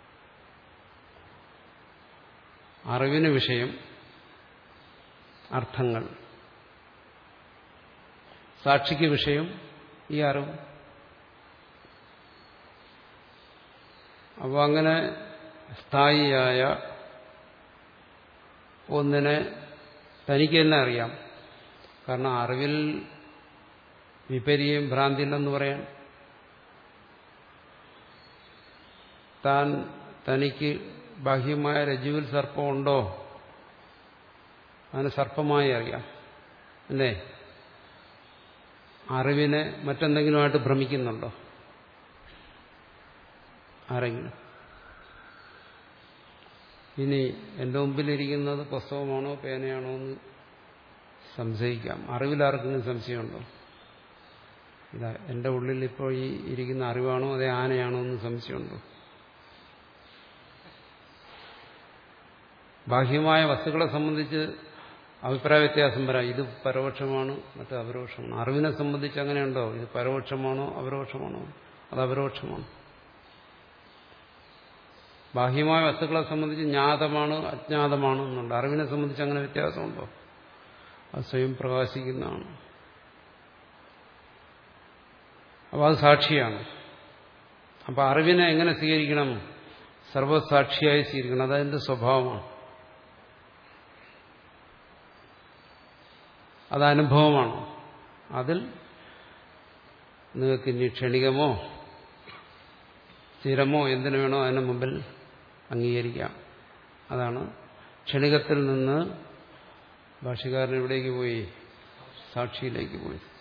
Speaker 1: അറിവിന് വിഷയം അർത്ഥങ്ങൾ, സാക്ഷിക്ക് വിഷയം ഈ അറിവ്. അപ്പോൾ അങ്ങനെ സ്ഥായിയായ ഒന്നിനെ തനിക്ക് തന്നെ അറിയാം. കാരണം അറിവിൽ വിപര്യം ഭ്രാന്തിയില്ലെന്ന് പറയാൻ താൻ തനിക്ക് ബാഹ്യമായ രജ്ജുവിൽ സർപ്പമുണ്ടോ അതിന് സർപ്പമായി അറിയാം. അല്ലേ? അറിവിനെ മറ്റെന്തെങ്കിലുമായിട്ട് ഭ്രമിക്കുന്നുണ്ടോ ആരെങ്കിലും? ഇനി എൻ്റെ മുമ്പിലിരിക്കുന്നത് പുസ്തകമാണോ പേനയാണോ എന്ന് സംശയിക്കാം. അറിവിലാർക്കെങ്കിലും സംശയമുണ്ടോ? ഇതാ എൻ്റെ ഉള്ളിൽ ഇപ്പോൾ ഈ ഇരിക്കുന്ന അറിവാണോ അതേ ആനയാണോ എന്ന് സംശയമുണ്ടോ? ബാഹ്യമായ വസ്തുക്കളെ സംബന്ധിച്ച് അഭിപ്രായ വ്യത്യാസം വരാം. ഇത് പരോക്ഷമാണ്, മറ്റത് അപരോക്ഷമാണ്. അറിവിനെ സംബന്ധിച്ച് അങ്ങനെയുണ്ടോ? ഇത് പരോക്ഷമാണോ അപരോക്ഷമാണോ? അത് അപരോക്ഷമാണ്. ബാഹ്യമായ വസ്തുക്കളെ സംബന്ധിച്ച് ജ്ഞാതമാണ് അജ്ഞാതമാണ് എന്നുണ്ട്. അറിവിനെ സംബന്ധിച്ച് അങ്ങനെ വ്യത്യാസമുണ്ടോ? അത് സ്വയം പ്രകാശിക്കുന്നതാണ്. അപ്പോൾ അത് സാക്ഷിയാണ്. അപ്പോൾ അറിവിനെ എങ്ങനെ സ്വീകരിക്കണം? സർവസാക്ഷിയായി സ്വീകരിക്കണം. അതതിൻ്റെ സ്വഭാവമാണ്, അത് അനുഭവമാണ്. അതിൽ നിങ്ങൾക്ക് ഇനി ക്ഷണികമോ സ്ഥിരമോ എന്തിനു വേണോ അതിന് മുമ്പിൽ അംഗീകരിക്കാം. അതാണ് ക്ഷണികത്തിൽ നിന്ന് ഭാഷ്യക്കാരൻ എവിടേക്ക് പോയി? സാക്ഷിയിലേക്ക് പോയി.